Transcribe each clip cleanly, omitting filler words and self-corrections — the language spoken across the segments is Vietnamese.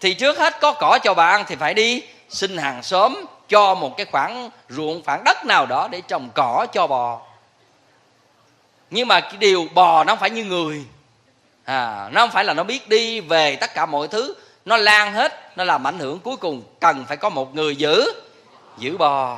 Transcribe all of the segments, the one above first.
thì trước hết có cỏ cho bà ăn thì phải đi xin hàng xóm cho một cái khoảng ruộng, khoảng đất nào đó để trồng cỏ cho bò. Nhưng mà cái điều bò nó không phải như người, nó không phải là nó biết đi về tất cả mọi thứ, nó lan hết, nó làm ảnh hưởng. Cuối cùng cần phải có một người giữ bò.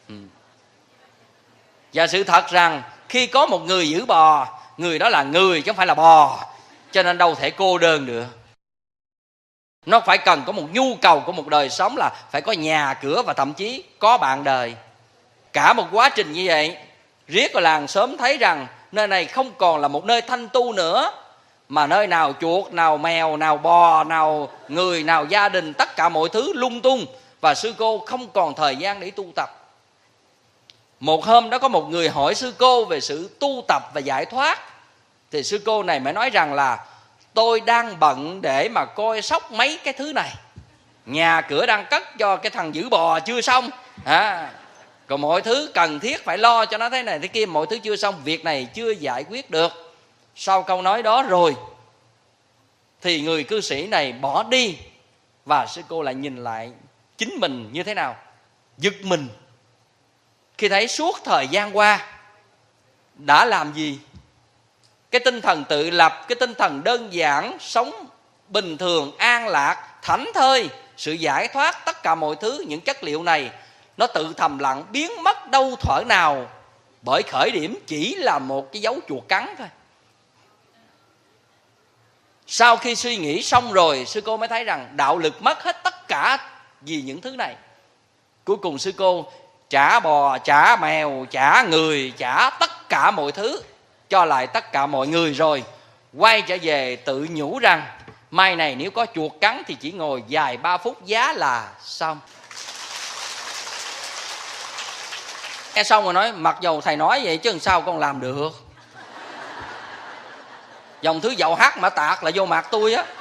Và sự thật rằng khi có một người giữ bò, người đó là người chứ không phải là bò, cho nên đâu thể cô đơn được. Nó phải cần có một nhu cầu của một đời sống là phải có nhà cửa và thậm chí có bạn đời. Cả một quá trình như vậy, riết rồi làng xóm thấy rằng nơi này không còn là một nơi thanh tu nữa, mà nơi nào chuột, nào mèo, nào bò, nào người, nào gia đình, tất cả mọi thứ lung tung. Và sư cô không còn thời gian để tu tập. Một hôm đó có một người hỏi sư cô về sự tu tập và giải thoát. Thì sư cô này mới nói rằng là tôi đang bận để mà coi sóc mấy cái thứ này, nhà cửa đang cất cho cái thằng giữ bò chưa xong, còn mọi thứ cần thiết phải lo cho nó thế này thế kia, mọi thứ chưa xong, việc này chưa giải quyết được. Sau câu nói đó rồi thì người cư sĩ này bỏ đi. Và sư cô lại nhìn lại chính mình như thế nào? Giật mình khi thấy suốt thời gian qua đã làm gì? Cái tinh thần tự lập, cái tinh thần đơn giản, sống bình thường, an lạc, thảnh thơi, sự giải thoát, tất cả mọi thứ, những chất liệu này nó tự thầm lặng biến mất đâu thuở nào, bởi khởi điểm chỉ là một cái dấu chuột cắn thôi. Sau khi suy nghĩ xong rồi, sư cô mới thấy rằng đạo lực mất hết tất cả vì những thứ này. Cuối cùng sư cô trả bò, trả mèo, trả người, trả tất cả mọi thứ, cho lại tất cả mọi người rồi quay trở về tự nhủ rằng mai này nếu có chuột cắn thì chỉ ngồi vài 3 phút giá là xong. Nghe xong rồi nói mặc dầu thầy nói vậy chứ làm sao con làm được. Dòng thứ dậu hát mà tạc là vô mặt tôi á.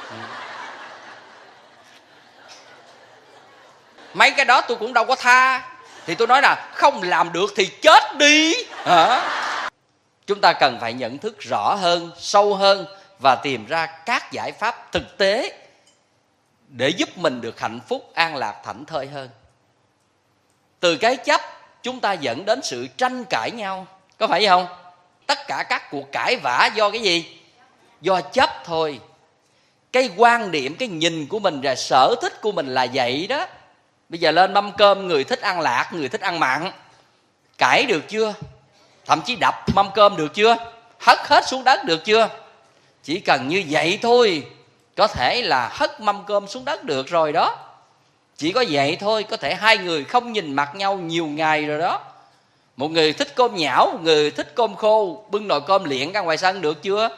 Mấy cái đó tôi cũng đâu có tha. Thì tôi nói là không làm được thì chết đi. Chúng ta cần phải nhận thức rõ hơn, sâu hơn và tìm ra các giải pháp thực tế để giúp mình được hạnh phúc, an lạc, thảnh thơi hơn. Từ cái chấp chúng ta dẫn đến sự tranh cãi nhau, có phải không? Tất cả các cuộc cãi vã do cái gì? Do chấp thôi. Cái quan điểm, cái nhìn của mình và sở thích của mình là vậy đó. Bây giờ lên mâm cơm, người thích ăn lạc, người thích ăn mặn, cãi được chưa? Thậm chí đập mâm cơm được chưa? Hất hết xuống đất được chưa? Chỉ cần như vậy thôi có thể là hất mâm cơm xuống đất được rồi đó. Chỉ có vậy thôi có thể hai người không nhìn mặt nhau nhiều ngày rồi đó. Một người thích cơm nhão, một người thích cơm khô, bưng nồi cơm liệng ra ngoài sân được chưa?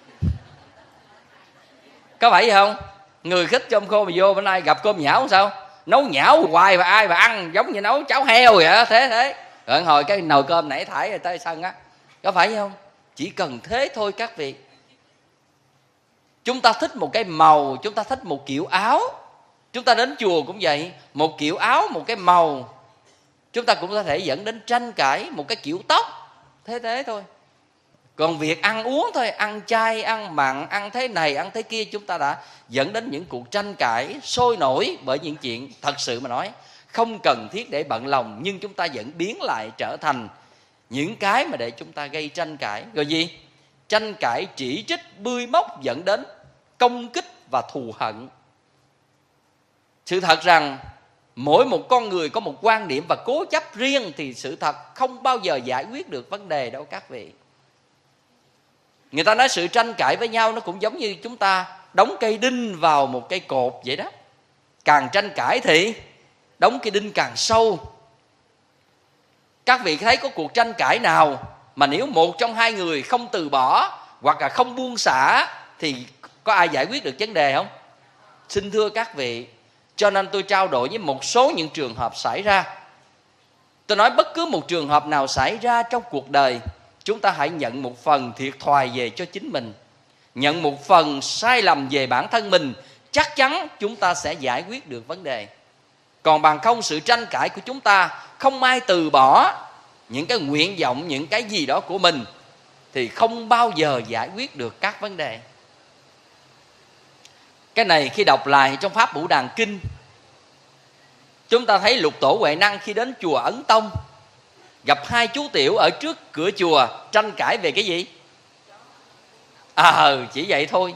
Có phải không? Người thích cơm khô mà vô bữa nay gặp cơm nhão sao? Nấu nhão hoài và ai mà ăn giống như nấu cháo heo vậy. Thế rồi hồi cái nồi cơm nãy thải rồi tới sân á, có phải không? Chỉ cần thế thôi các vị. Chúng ta thích một cái màu, chúng ta thích một kiểu áo, chúng ta đến chùa cũng vậy, một kiểu áo, một cái màu, chúng ta cũng có thể dẫn đến tranh cãi. Một cái kiểu tóc, thế thôi. Còn việc ăn uống thôi, ăn chay, ăn mặn, ăn thế này, ăn thế kia, chúng ta đã dẫn đến những cuộc tranh cãi sôi nổi bởi những chuyện thật sự mà nói không cần thiết để bận lòng, nhưng chúng ta vẫn biến lại trở thành những cái mà để chúng ta gây tranh cãi. Rồi gì? Tranh cãi, chỉ trích, bươi móc dẫn đến công kích và thù hận. Sự thật rằng mỗi một con người có một quan điểm và cố chấp riêng thì sự thật không bao giờ giải quyết được vấn đề đâu các vị. Người ta nói sự tranh cãi với nhau nó cũng giống như chúng ta đóng cây đinh vào một cây cột vậy đó. Càng tranh cãi thì đóng cây đinh càng sâu. Các vị thấy có cuộc tranh cãi nào mà nếu một trong hai người không từ bỏ hoặc là không buông xả thì có ai giải quyết được vấn đề không? Xin thưa các vị, cho nên tôi trao đổi với một số những trường hợp xảy ra. Tôi nói bất cứ một trường hợp nào xảy ra trong cuộc đời, chúng ta hãy nhận một phần thiệt thòi về cho chính mình, nhận một phần sai lầm về bản thân mình, chắc chắn chúng ta sẽ giải quyết được vấn đề. Còn bằng không sự tranh cãi của chúng ta, không ai từ bỏ những cái nguyện vọng, những cái gì đó của mình thì không bao giờ giải quyết được các vấn đề. Cái này khi đọc lại trong Pháp Bửu Đàn Kinh, chúng ta thấy Lục Tổ Huệ Năng khi đến chùa Ấn Tông, gặp hai chú tiểu ở trước cửa chùa tranh cãi về cái gì? Chỉ vậy thôi.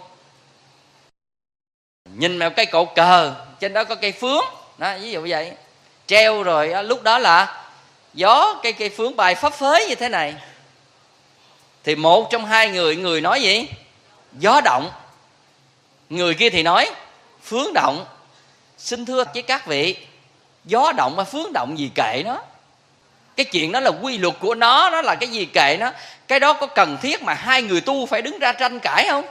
Nhìn vào cái cột cờ, trên đó có cây phướng đó, ví dụ vậy, treo rồi lúc đó là gió, cây phướng bay phấp phới như thế này. Thì một trong hai người nói gì? Gió động. Người kia thì nói phướng động. Xin thưa với các vị, gió động hay phướng động gì kệ nó. Cái chuyện đó là quy luật của nó là cái gì kệ nó. Cái đó có cần thiết mà hai người tu phải đứng ra tranh cãi không?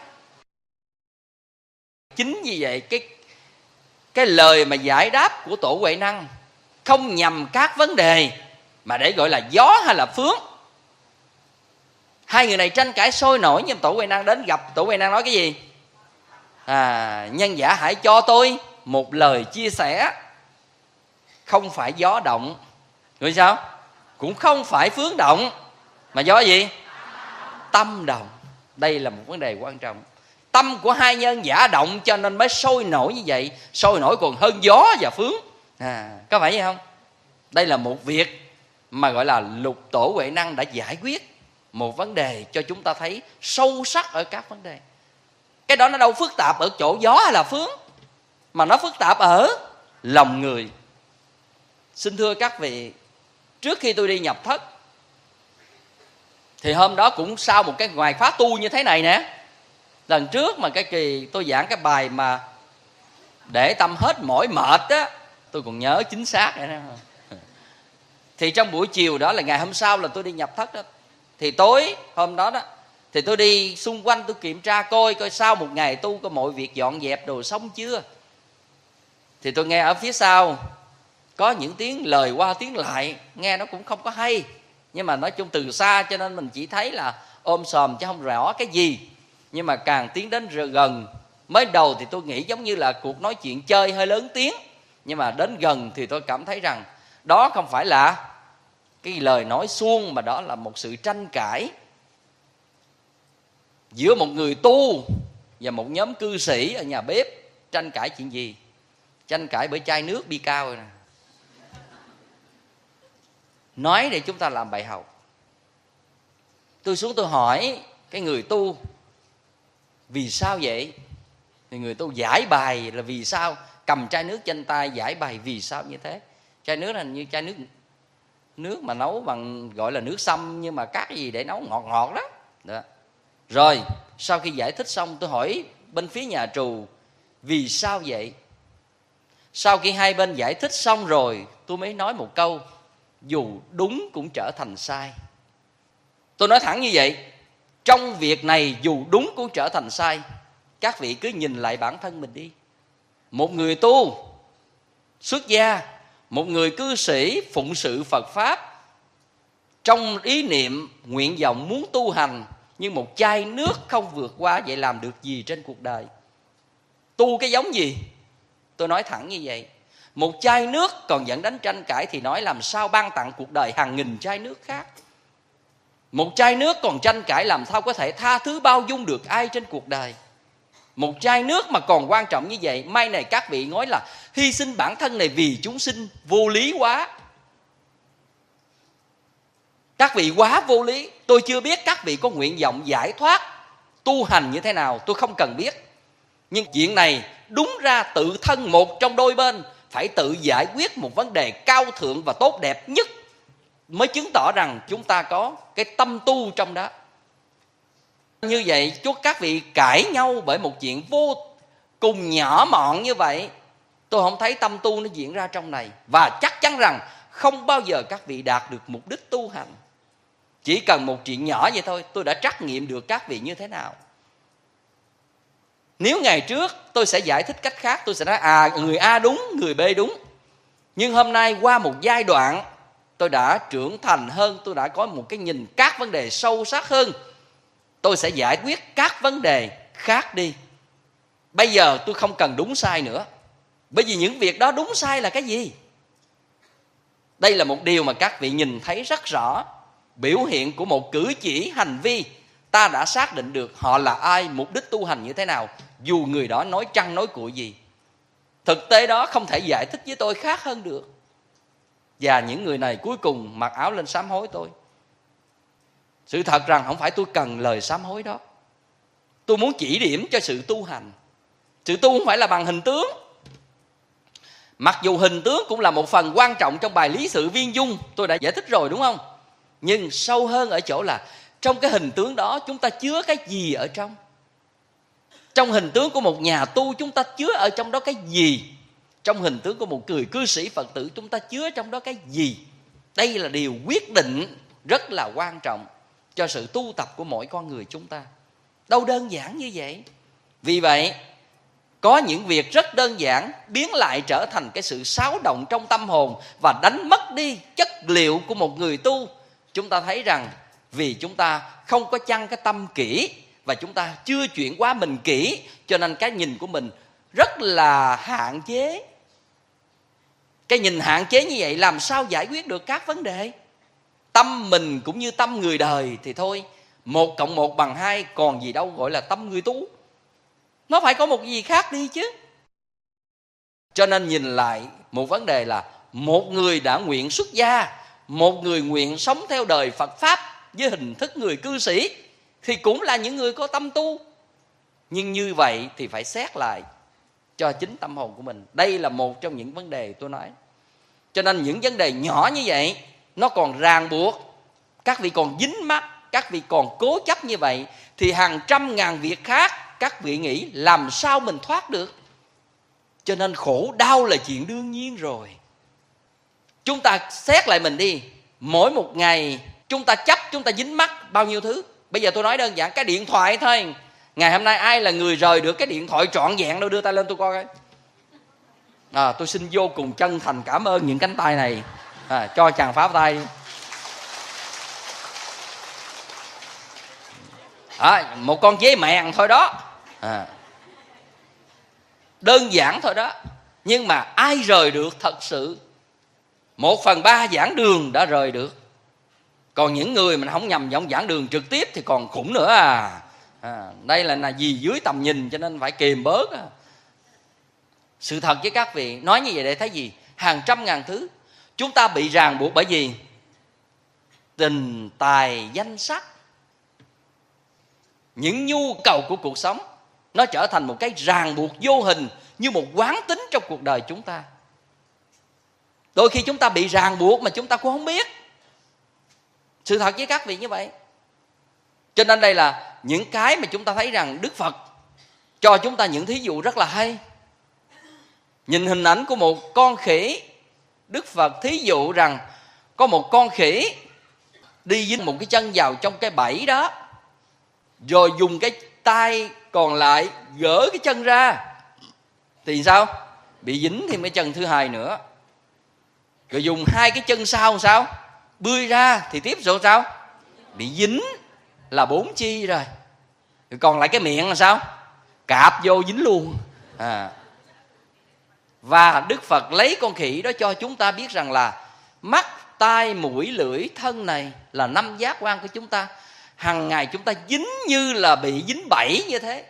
Chính vì vậy cái lời mà giải đáp của Tổ Huệ Năng không nhằm các vấn đề mà để gọi là gió hay là phướng. Hai người này tranh cãi sôi nổi, nhưng Tổ Huệ Năng đến gặp, Tổ Huệ Năng nói cái gì? Nhân giả hãy cho tôi một lời chia sẻ. Không phải gió động, rồi sao? Cũng không phải phướng động, mà gió gì? Tâm động. Đây là một vấn đề quan trọng. Tâm của hai nhân giả động cho nên mới sôi nổi như vậy. Sôi nổi còn hơn gió và phướng. Có phải vậy không? Đây là một việc mà gọi là Lục Tổ Huệ Năng đã giải quyết một vấn đề cho chúng ta thấy sâu sắc ở các vấn đề. Cái đó nó đâu phức tạp ở chỗ gió hay là phướng, mà nó phức tạp ở lòng người. Xin thưa các vị, trước khi tôi đi nhập thất, thì hôm đó cũng sau một cái ngoài khóa tu như thế này nè. Lần trước mà cái kỳ tôi giảng cái bài mà để tâm hết mỏi mệt á, tôi còn nhớ chính xác vậy đó. Thì trong buổi chiều đó là ngày hôm sau là tôi đi nhập thất đó. Thì tối hôm đó đó thì tôi đi xung quanh, tôi kiểm tra coi sau một ngày tu có mọi việc dọn dẹp đồ xong chưa. Thì tôi nghe ở phía sau có những tiếng lời qua tiếng lại, nghe nó cũng không có hay, nhưng mà nói chung từ xa cho nên mình chỉ thấy là ôm sòm chứ không rõ cái gì. Nhưng mà càng tiến đến gần, mới đầu thì tôi nghĩ giống như là cuộc nói chuyện chơi hơi lớn tiếng, nhưng mà đến gần thì tôi cảm thấy rằng đó không phải là cái lời nói suông, mà đó là một sự tranh cãi giữa một người tu và một nhóm cư sĩ ở nhà bếp. Tranh cãi chuyện gì? Tranh cãi bởi chai nước bi cao rồi nè. Nói để chúng ta làm bài học. Tôi xuống tôi hỏi cái người tu vì sao vậy? Thì người tu giải bài là vì sao, cầm chai nước trên tay giải bài vì sao như thế. Chai nước là như chai nước mà nấu bằng gọi là nước sâm, nhưng mà các gì để nấu ngọt ngọt đó. Rồi sau khi giải thích xong, tôi hỏi bên phía nhà trù vì sao vậy. Sau khi hai bên giải thích xong rồi, tôi mới nói một câu: dù đúng cũng trở thành sai. Tôi nói thẳng như vậy. Trong việc này dù đúng cũng trở thành sai. Các vị cứ nhìn lại bản thân mình đi. Một người tu xuất gia, một người cư sĩ phụng sự Phật Pháp, trong ý niệm nguyện vọng muốn tu hành, nhưng một chai nước không vượt qua, vậy làm được gì trên cuộc đời? Tu cái giống gì? Tôi nói thẳng như vậy. Một chai nước còn dẫn đến tranh cãi thì nói làm sao ban tặng cuộc đời hàng nghìn chai nước khác. Một chai nước còn tranh cãi làm sao có thể tha thứ bao dung được ai trên cuộc đời. Một chai nước mà còn quan trọng như vậy, mai này các vị nói là hy sinh bản thân này vì chúng sinh, vô lý quá. Các vị quá vô lý. Tôi chưa biết các vị có nguyện vọng giải thoát tu hành như thế nào, tôi không cần biết. Nhưng chuyện này đúng ra tự thân một trong đôi bên phải tự giải quyết một vấn đề cao thượng và tốt đẹp nhất, mới chứng tỏ rằng chúng ta có cái tâm tu trong đó. Như vậy chúc các vị cãi nhau bởi một chuyện vô cùng nhỏ mọn như vậy, tôi không thấy tâm tu nó diễn ra trong này. Và chắc chắn rằng không bao giờ các vị đạt được mục đích tu hành. Chỉ cần một chuyện nhỏ vậy thôi, tôi đã trắc nghiệm được các vị như thế nào. Nếu ngày trước tôi sẽ giải thích cách khác, tôi sẽ nói người A đúng, người B đúng. Nhưng hôm nay qua một giai đoạn, tôi đã trưởng thành hơn, tôi đã có một cái nhìn các vấn đề sâu sắc hơn. Tôi sẽ giải quyết các vấn đề khác đi. Bây giờ tôi không cần đúng sai nữa, bởi vì những việc đó đúng sai là cái gì? Đây là một điều mà các vị nhìn thấy rất rõ. Biểu hiện của một cử chỉ hành vi ta đã xác định được họ là ai, mục đích tu hành như thế nào, dù người đó nói trăng nói cuội gì. Thực tế đó không thể giải thích với tôi khác hơn được. Và những người này cuối cùng mặc áo lên sám hối tôi. Sự thật rằng không phải tôi cần lời sám hối đó. Tôi muốn chỉ điểm cho sự tu hành. Sự tu không phải là bằng hình tướng. Mặc dù hình tướng cũng là một phần quan trọng trong bài lý sự viên dung, tôi đã giải thích rồi đúng không? Nhưng sâu hơn ở chỗ là trong cái hình tướng đó chúng ta chứa cái gì ở trong? Trong hình tướng của một nhà tu chúng ta chứa ở trong đó cái gì? Trong hình tướng của một người cư sĩ Phật tử chúng ta chứa trong đó cái gì? Đây là điều quyết định rất là quan trọng cho sự tu tập của mỗi con người chúng ta. Đâu đơn giản như vậy. Vì vậy có những việc rất đơn giản biến lại trở thành cái sự xáo động trong tâm hồn và đánh mất đi chất liệu của một người tu. Chúng ta thấy rằng vì chúng ta không có chăng cái tâm kỹ và chúng ta chưa chuyển hóa mình kỹ, cho nên cái nhìn của mình rất là hạn chế. Cái nhìn hạn chế như vậy làm sao giải quyết được các vấn đề? Tâm mình cũng như tâm người đời thì thôi, 1 + 1 = 2, còn gì đâu gọi là tâm người tu. Nó phải có một gì khác đi chứ. Cho nên nhìn lại một vấn đề là một người đã nguyện xuất gia, một người nguyện sống theo đời Phật Pháp với hình thức người cư sĩ thì cũng là những người có tâm tu. Nhưng như vậy thì phải xét lại cho chính tâm hồn của mình. Đây là một trong những vấn đề tôi nói. Cho nên những vấn đề nhỏ như vậy nó còn ràng buộc, các vị còn dính mắc, các vị còn cố chấp như vậy thì hàng trăm ngàn việc khác các vị nghĩ làm sao mình thoát được. Cho nên khổ đau là chuyện đương nhiên rồi. Chúng ta xét lại mình đi, mỗi một ngày chúng ta chấp, chúng ta dính mắc bao nhiêu thứ. Bây giờ tôi nói đơn giản cái điện thoại thôi. Ngày hôm nay ai là người rời được cái điện thoại trọn vẹn đâu, đưa tay lên tôi coi coi. Tôi xin vô cùng chân thành cảm ơn những cánh tay này. Cho chàng pháo tay đi. Một con dế mèn thôi đó. Đơn giản thôi đó. Nhưng mà ai rời được thật sự? 1/3 giảng đường đã rời được. Còn những người mình không nhầm giọng giảng đường trực tiếp thì còn khủng nữa đây là gì dưới tầm nhìn, cho nên phải kìm bớt. Sự thật với các vị, nói như vậy để thấy gì? Hàng trăm ngàn thứ chúng ta bị ràng buộc bởi vì tình tài danh sắc. Những nhu cầu của cuộc sống nó trở thành một cái ràng buộc vô hình, như một quán tính trong cuộc đời chúng ta. Đôi khi chúng ta bị ràng buộc mà chúng ta cũng không biết. Sự thật với các vị như vậy. Cho nên đây là những cái mà chúng ta thấy rằng Đức Phật cho chúng ta những thí dụ rất là hay. Nhìn hình ảnh của một con khỉ, Đức Phật thí dụ rằng có một con khỉ đi dính một cái chân vào trong cái bẫy đó, rồi dùng cái tay còn lại gỡ cái chân ra thì sao? Bị dính thêm cái chân thứ hai nữa. Rồi dùng 2 cái chân sau làm sao? Bươi ra thì tiếp rồi sao? Bị dính là 4 chi rồi. Rồi còn lại cái miệng là sao? Cạp vô dính luôn. Và Đức Phật lấy con khỉ đó cho chúng ta biết rằng là mắt, tai, mũi, lưỡi, thân này là 5 giác quan của chúng ta. Hằng ngày chúng ta dính như là bị dính bẫy như thế.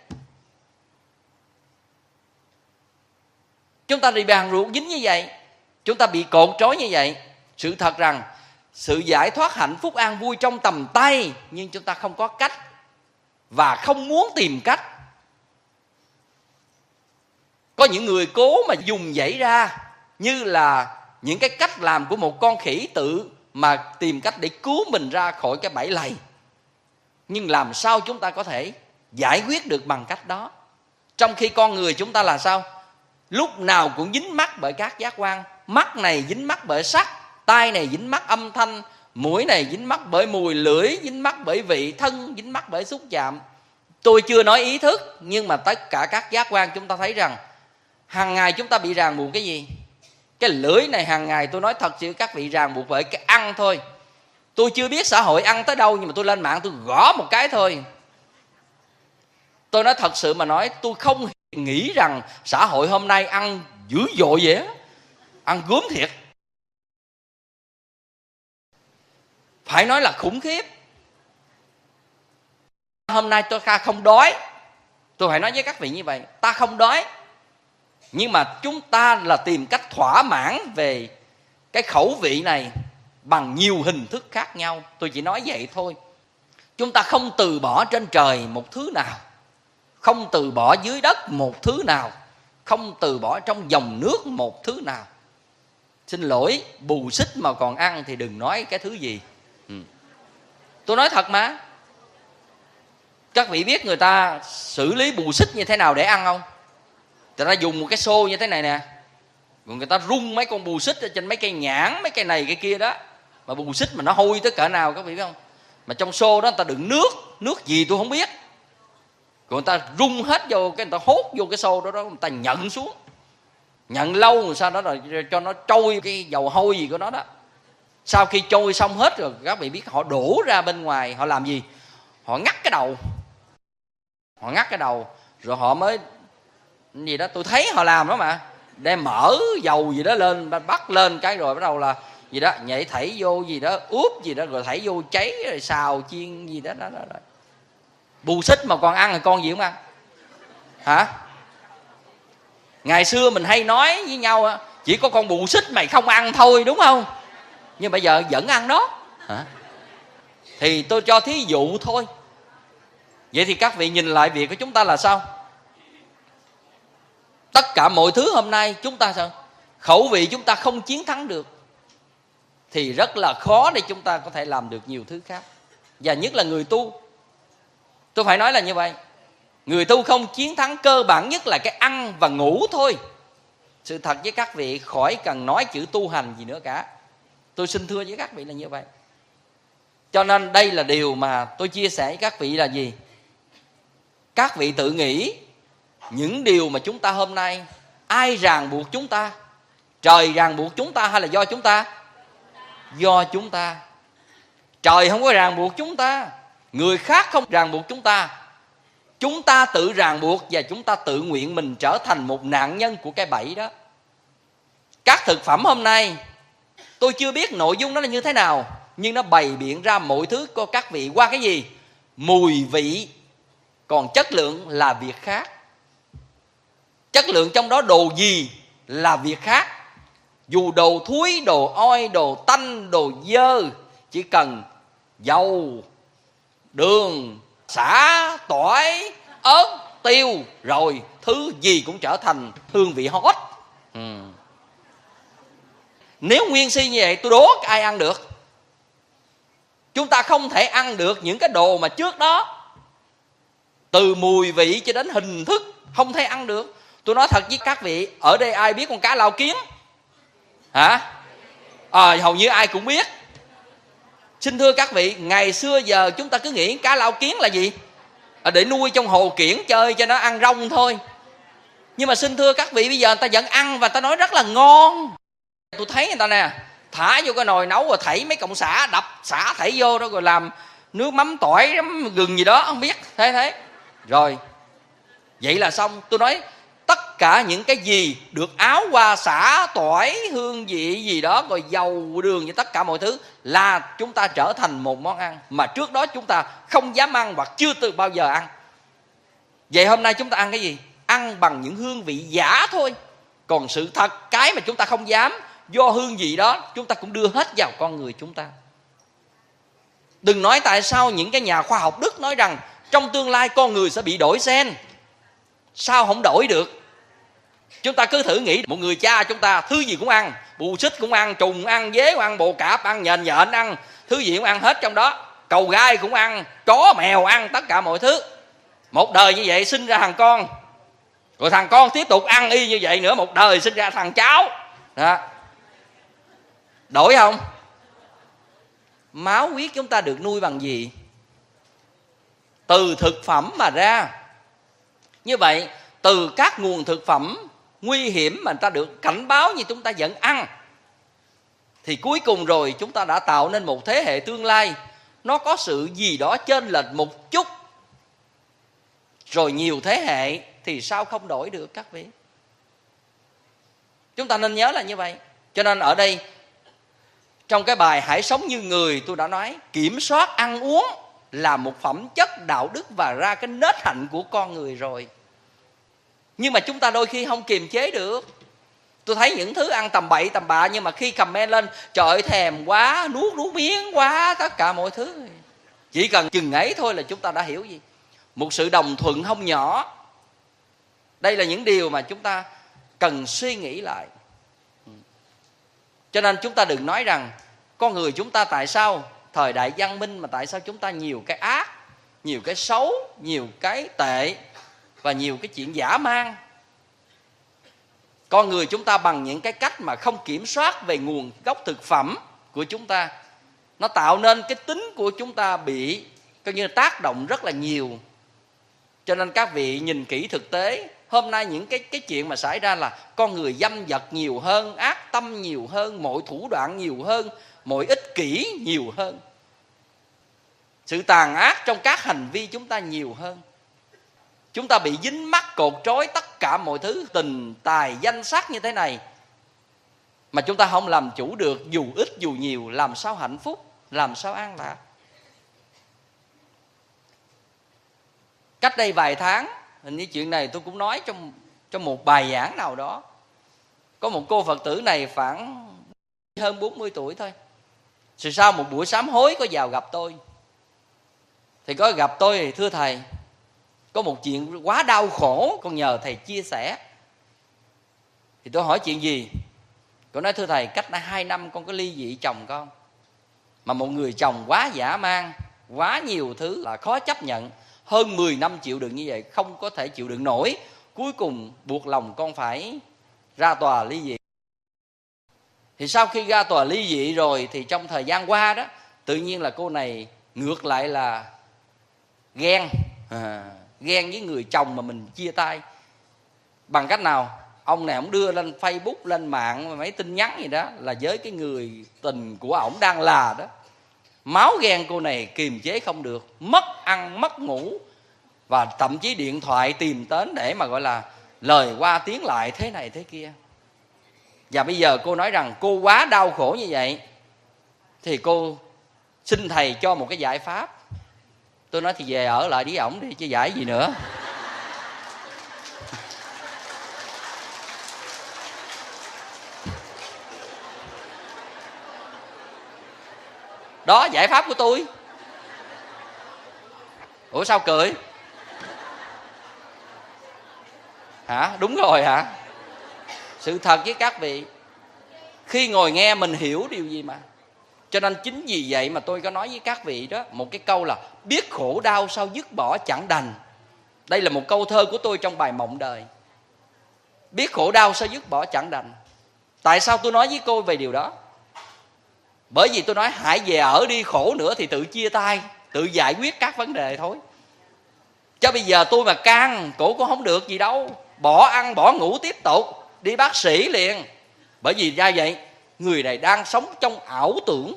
Chúng ta bị bàn ruột dính như vậy, chúng ta bị cột trói như vậy. Sự thật rằng sự giải thoát hạnh phúc an vui trong tầm tay, nhưng chúng ta không có cách và không muốn tìm cách. Có những người cố mà dùng dãy ra như là những cái cách làm của một con khỉ tự mà tìm cách để cứu mình ra khỏi cái bẫy lầy. Nhưng làm sao chúng ta có thể giải quyết được bằng cách đó? Trong khi con người chúng ta là sao? Lúc nào cũng dính mắc bởi các giác quan. Mắt này dính mắc bởi sắc, tai này dính mắc âm thanh, mũi này dính mắc bởi mùi, lưỡi dính mắc bởi vị, thân dính mắc bởi xúc chạm. Tôi chưa nói ý thức, nhưng mà tất cả các giác quan chúng ta thấy rằng hàng ngày chúng ta bị ràng buộc cái gì? Cái lưỡi này hàng ngày tôi nói thật sự các vị ràng buộc bởi cái ăn thôi. Tôi chưa biết xã hội ăn tới đâu, nhưng mà tôi lên mạng tôi gõ một cái thôi. Tôi nói thật sự mà nói, tôi không nghĩ rằng xã hội hôm nay ăn dữ dội vậy á. Ăn gớm thiệt. Phải nói là khủng khiếp. hôm nay tôi không đói, tôi phải nói với các vị như vậy, ta không đói, nhưng mà chúng ta là tìm cách thỏa mãn về cái khẩu vị này bằng nhiều hình thức khác nhau. Tôi chỉ nói vậy thôi. Chúng ta không từ bỏ trên trời một thứ nào, không từ bỏ dưới đất một thứ nào, không từ bỏ trong dòng nước một thứ nào. Xin lỗi, bù xích mà còn ăn thì đừng nói cái thứ gì. Tôi nói thật mà. Các vị biết người ta xử lý bù xích như thế nào để ăn không? Người ta dùng một cái xô như thế này nè, rồi người ta rung mấy con bù xích ở trên mấy cây nhãn, mấy cây này cây kia đó. Mà bù xích mà nó hôi tới cỡ nào các vị biết không? Mà trong xô đó người ta đựng nước gì tôi không biết. Rồi người ta rung hết vô, cái người ta hốt vô cái xô đó, người ta nhận xuống. Nhận lâu rồi sau đó rồi cho nó trôi cái dầu hôi gì của nó đó. Sau khi trôi xong hết rồi, các vị biết họ đổ ra bên ngoài, họ làm gì? Họ ngắt cái đầu. Họ ngắt cái đầu rồi họ mới gì đó, tôi thấy họ làm đó mà, đem mỡ dầu gì đó lên, bắt lên cái rồi bắt đầu là gì đó nhảy thảy vô gì đó, ướp gì đó rồi thảy vô cháy rồi xào chiên gì đó. Bù xích mà còn ăn thì con gì không ăn hả? Ngày xưa mình hay nói với nhau chỉ có con bù xích mày không ăn thôi, đúng không? Nhưng bây giờ vẫn ăn đó hả? Thì tôi cho thí dụ thôi. Vậy thì các vị nhìn lại việc của chúng ta là sao? Tất cả mọi thứ hôm nay chúng ta sao? Khẩu vị chúng ta không chiến thắng được thì rất là khó để chúng ta có thể làm được nhiều thứ khác. Và nhất là người tu, tôi phải nói là như vậy. Người tu không chiến thắng cơ bản nhất là cái ăn và ngủ thôi. Sự thật với các vị, khỏi cần nói chữ tu hành gì nữa cả. Tôi xin thưa với các vị là như vậy. Cho nên đây là điều mà tôi chia sẻ với các vị là gì? Các vị tự nghĩ những điều mà chúng ta hôm nay, ai ràng buộc chúng ta? Trời ràng buộc chúng ta hay là do chúng ta? Do chúng ta. Trời không có ràng buộc chúng ta, người khác không ràng buộc chúng ta. Chúng ta tự ràng buộc và chúng ta tự nguyện mình trở thành một nạn nhân của cái bẫy đó. Các thực phẩm hôm nay, tôi chưa biết nội dung nó là như thế nào, nhưng nó bày biện ra mọi thứ của các vị qua cái gì? Mùi vị. Còn chất lượng là việc khác. Chất lượng trong đó đồ gì là việc khác. Dù đồ thúi, đồ oi, đồ tanh, đồ dơ, chỉ cần dầu, đường, sả, tỏi, ớt, tiêu, rồi thứ gì cũng trở thành hương vị hot. Nếu nguyên si như vậy, tôi đố ai ăn được? Chúng ta không thể ăn được những cái đồ mà trước đó, từ mùi vị cho đến hình thức, không thể ăn được. Tôi nói thật với các vị, ở đây ai biết con cá lau kiến? Hả? Hầu như ai cũng biết. Xin thưa các vị, ngày xưa giờ chúng ta cứ nghĩ cá lau kiến là gì? Để nuôi trong hồ kiển chơi cho nó ăn rong thôi. Nhưng mà xin thưa các vị, bây giờ người ta vẫn ăn và người ta nói rất là ngon. Tôi thấy người ta nè, thả vô cái nồi nấu rồi thảy mấy cọng sả, đập sả thảy vô đó rồi làm nước mắm tỏi gừng gì đó không biết. Thế rồi vậy là xong. Tôi nói tất cả những cái gì được áo qua sả tỏi hương vị gì đó rồi dầu đường và tất cả mọi thứ là chúng ta trở thành một món ăn mà trước đó chúng ta không dám ăn hoặc chưa từng bao giờ ăn. Vậy hôm nay chúng ta ăn cái gì? Ăn bằng những hương vị giả thôi. Còn sự thật cái mà chúng ta không dám, do hương vị đó chúng ta cũng đưa hết vào con người chúng ta. Đừng nói tại sao những cái nhà khoa học Đức nói rằng trong tương lai con người sẽ bị đổi gen. Sao không đổi được? Chúng ta cứ thử nghĩ một người cha chúng ta thứ gì cũng ăn, bù xích cũng ăn, trùng ăn, dế cũng ăn, bồ cạp ăn, nhện ăn, thứ gì cũng ăn hết trong đó. Cầu gai cũng ăn, chó mèo ăn, tất cả mọi thứ. Một đời như vậy sinh ra thằng con, rồi thằng con tiếp tục ăn y như vậy nữa, một đời sinh ra thằng cháu đó. Đổi không? Máu huyết chúng ta được nuôi bằng gì? Từ thực phẩm mà ra. Như vậy từ các nguồn thực phẩm nguy hiểm mà người ta được cảnh báo như chúng ta vẫn ăn, thì cuối cùng rồi chúng ta đã tạo nên một thế hệ tương lai nó có sự gì đó chênh lệch một chút, rồi nhiều thế hệ thì sao không đổi được các vị? Chúng ta nên nhớ là như vậy. Cho nên ở đây trong cái bài Hãy sống như người, tôi đã nói kiểm soát ăn uống là một phẩm chất đạo đức và ra cái nết hạnh của con người rồi. Nhưng mà chúng ta đôi khi không kiềm chế được. Tôi thấy những thứ ăn tầm bậy tầm bạ, nhưng mà khi comment lên trời ơi thèm quá, nuốt miếng quá, tất cả mọi thứ. Chỉ cần chừng ấy thôi là chúng ta đã hiểu gì. Một sự đồng thuận không nhỏ. Đây là những điều mà chúng ta cần suy nghĩ lại. Cho nên chúng ta đừng nói rằng con người chúng ta tại sao thời đại văn minh mà tại sao chúng ta nhiều cái ác, nhiều cái xấu, nhiều cái tệ và nhiều cái chuyện dã man. Con người chúng ta bằng những cái cách mà không kiểm soát về nguồn gốc thực phẩm của chúng ta, nó tạo nên cái tính của chúng ta bị coi như tác động rất là nhiều. Cho nên các vị nhìn kỹ thực tế, hôm nay những cái chuyện mà xảy ra là con người dâm dật nhiều hơn, ác tâm nhiều hơn, mọi thủ đoạn nhiều hơn, mọi ích kỷ nhiều hơn. Sự tàn ác trong các hành vi chúng ta nhiều hơn. Chúng ta bị dính mắc cột trói tất cả mọi thứ, tình, tài, danh sắc như thế này, mà chúng ta không làm chủ được, dù ít dù nhiều, làm sao hạnh phúc, làm sao an lạc. Cách đây vài tháng, hình như chuyện này tôi cũng nói trong một bài giảng nào đó. Có một cô Phật tử này khoảng hơn 40 tuổi thôi. Rồi sau một buổi sám hối có vào gặp tôi. Thì có gặp tôi thì thưa thầy, có một chuyện quá đau khổ, con nhờ thầy chia sẻ. Thì tôi hỏi chuyện gì? Cô nói thưa thầy, cách đây 2 năm con có ly dị chồng con. Mà một người chồng quá dã man, quá nhiều thứ là khó chấp nhận. Hơn 10 năm chịu đựng như vậy, không có thể chịu đựng nổi. Cuối cùng buộc lòng con phải ra tòa ly dị. Thì sau khi ra tòa ly dị rồi, thì trong thời gian qua đó, tự nhiên là cô này ngược lại là ghen. Ghen với người chồng mà mình chia tay. Bằng cách nào? Ông này ông đưa lên Facebook, lên mạng mấy tin nhắn gì đó là với cái người tình của ổng đang là đó. Máu ghen cô này kiềm chế không được, mất ăn mất ngủ, và thậm chí điện thoại tìm đến để mà gọi là lời qua tiếng lại thế này thế kia. Và bây giờ cô nói rằng cô quá đau khổ như vậy, thì cô xin thầy cho một cái giải pháp. Tôi nói thì về ở lại với ổng đi chứ giải gì nữa. Đó giải pháp của tôi. Ủa sao cười? Hả? Đúng rồi hả? Sự thật với các vị, khi ngồi nghe mình hiểu điều gì mà. Cho nên chính vì vậy mà tôi có nói với các vị đó một cái câu là biết khổ đau sao dứt bỏ chẳng đành. Đây là một câu thơ của tôi trong bài Mộng Đời. Biết khổ đau sao dứt bỏ chẳng đành. Tại sao tôi nói với cô về điều đó? Bởi vì tôi nói hãy về ở đi, khổ nữa thì tự chia tay, tự giải quyết các vấn đề thôi. Chứ bây giờ tôi mà can cổ cũng không được gì đâu. Bỏ ăn bỏ ngủ tiếp tục, đi bác sĩ liền. Bởi vì ra vậy, người này đang sống trong ảo tưởng.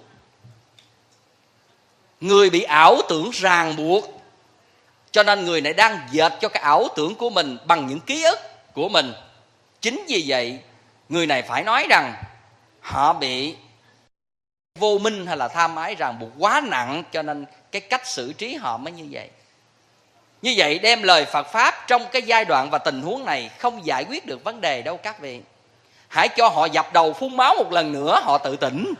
Người bị ảo tưởng ràng buộc, cho nên người này đang dệt cho cái ảo tưởng của mình bằng những ký ức của mình. Chính vì vậy, người này phải nói rằng họ bị vô minh hay là tham ái ràng buộc quá nặng, cho nên cái cách xử trí họ mới như vậy. Như vậy đem lời Phật Pháp trong cái giai đoạn và tình huống này không giải quyết được vấn đề đâu các vị. Hãy cho họ dập đầu phun máu một lần nữa, họ tự tỉnh.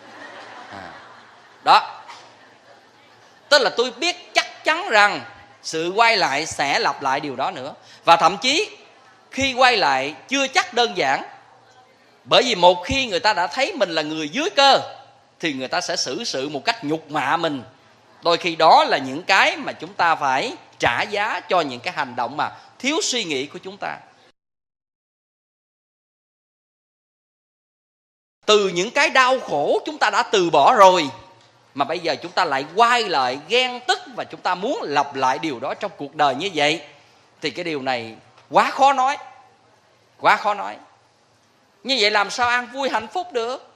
Đó. Tức là tôi biết chắc chắn rằng sự quay lại sẽ lặp lại điều đó nữa. Và thậm chí khi quay lại chưa chắc đơn giản. Bởi vì một khi người ta đã thấy mình là người dưới cơ, thì người ta sẽ xử sự một cách nhục mạ mình. Đôi khi đó là những cái mà chúng ta phải trả giá cho những cái hành động mà thiếu suy nghĩ của chúng ta. Từ những cái đau khổ chúng ta đã từ bỏ rồi, mà bây giờ chúng ta lại quay lại ghen tức và chúng ta muốn lặp lại điều đó trong cuộc đời như vậy, thì cái điều này quá khó nói. Quá khó nói. Như vậy làm sao an vui hạnh phúc được?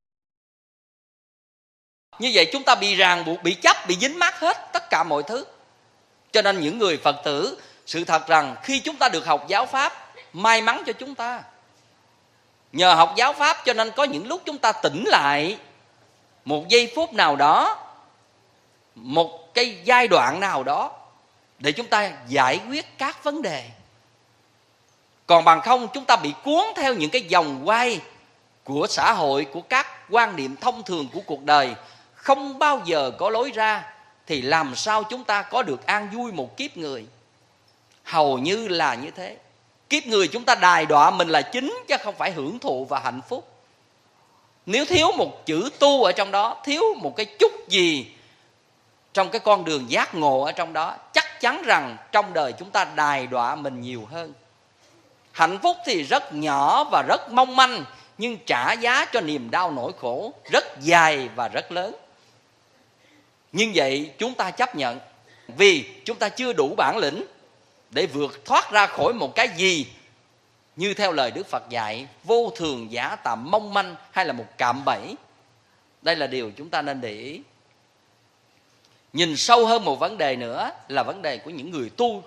Như vậy chúng ta bị ràng buộc, bị chấp, bị dính mắc hết tất cả mọi thứ. Cho nên những người Phật tử, sự thật rằng khi chúng ta được học giáo Pháp, may mắn cho chúng ta. Nhờ học giáo Pháp cho nên có những lúc chúng ta tỉnh lại, một giây phút nào đó, một cái giai đoạn nào đó để chúng ta giải quyết các vấn đề. Còn bằng không chúng ta bị cuốn theo những cái vòng quay của xã hội, của các quan niệm thông thường của cuộc đời, không bao giờ có lối ra, thì làm sao chúng ta có được an vui một kiếp người? Hầu như là như thế. Kiếp người chúng ta đài đọa mình là chính, chứ không phải hưởng thụ và hạnh phúc. Nếu thiếu một chữ tu ở trong đó, thiếu một cái chút gì trong cái con đường giác ngộ ở trong đó, chắc chắn rằng trong đời chúng ta đài đọa mình nhiều hơn. Hạnh phúc thì rất nhỏ và rất mong manh, nhưng trả giá cho niềm đau nỗi khổ rất dài và rất lớn. Nhưng vậy chúng ta chấp nhận, vì chúng ta chưa đủ bản lĩnh để vượt thoát ra khỏi một cái gì như theo lời Đức Phật dạy, vô thường, giả tạm, mong manh, hay là một cạm bẫy. Đây là điều chúng ta nên để ý. Nhìn sâu hơn một vấn đề nữa là vấn đề của những người tu.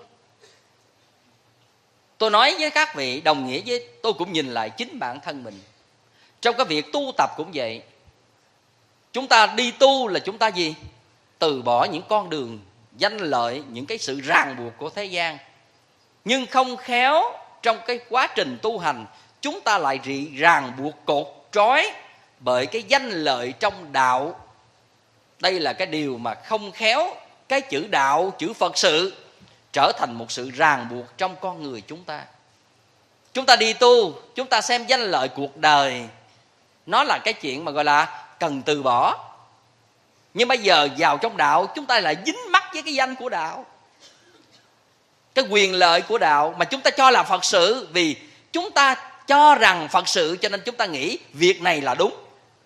Tôi nói với các vị đồng nghĩa với tôi cũng nhìn lại chính bản thân mình. Trong cái việc tu tập cũng vậy. Chúng ta đi tu là chúng ta gì? Từ bỏ những con đường danh lợi, những cái sự ràng buộc của thế gian. Nhưng không khéo trong cái quá trình tu hành, chúng ta lại bị ràng buộc cột trói bởi cái danh lợi trong đạo. Đây là cái điều mà không khéo. Cái chữ đạo, chữ Phật sự trở thành một sự ràng buộc trong con người chúng ta. Chúng ta đi tu, chúng ta xem danh lợi cuộc đời, nó là cái chuyện mà gọi là cần từ bỏ. Nhưng bây giờ vào trong đạo, chúng ta lại dính mắc với cái danh của đạo, cái quyền lợi của đạo mà chúng ta cho là Phật sự. Vì chúng ta cho rằng Phật sự cho nên chúng ta nghĩ việc này là đúng.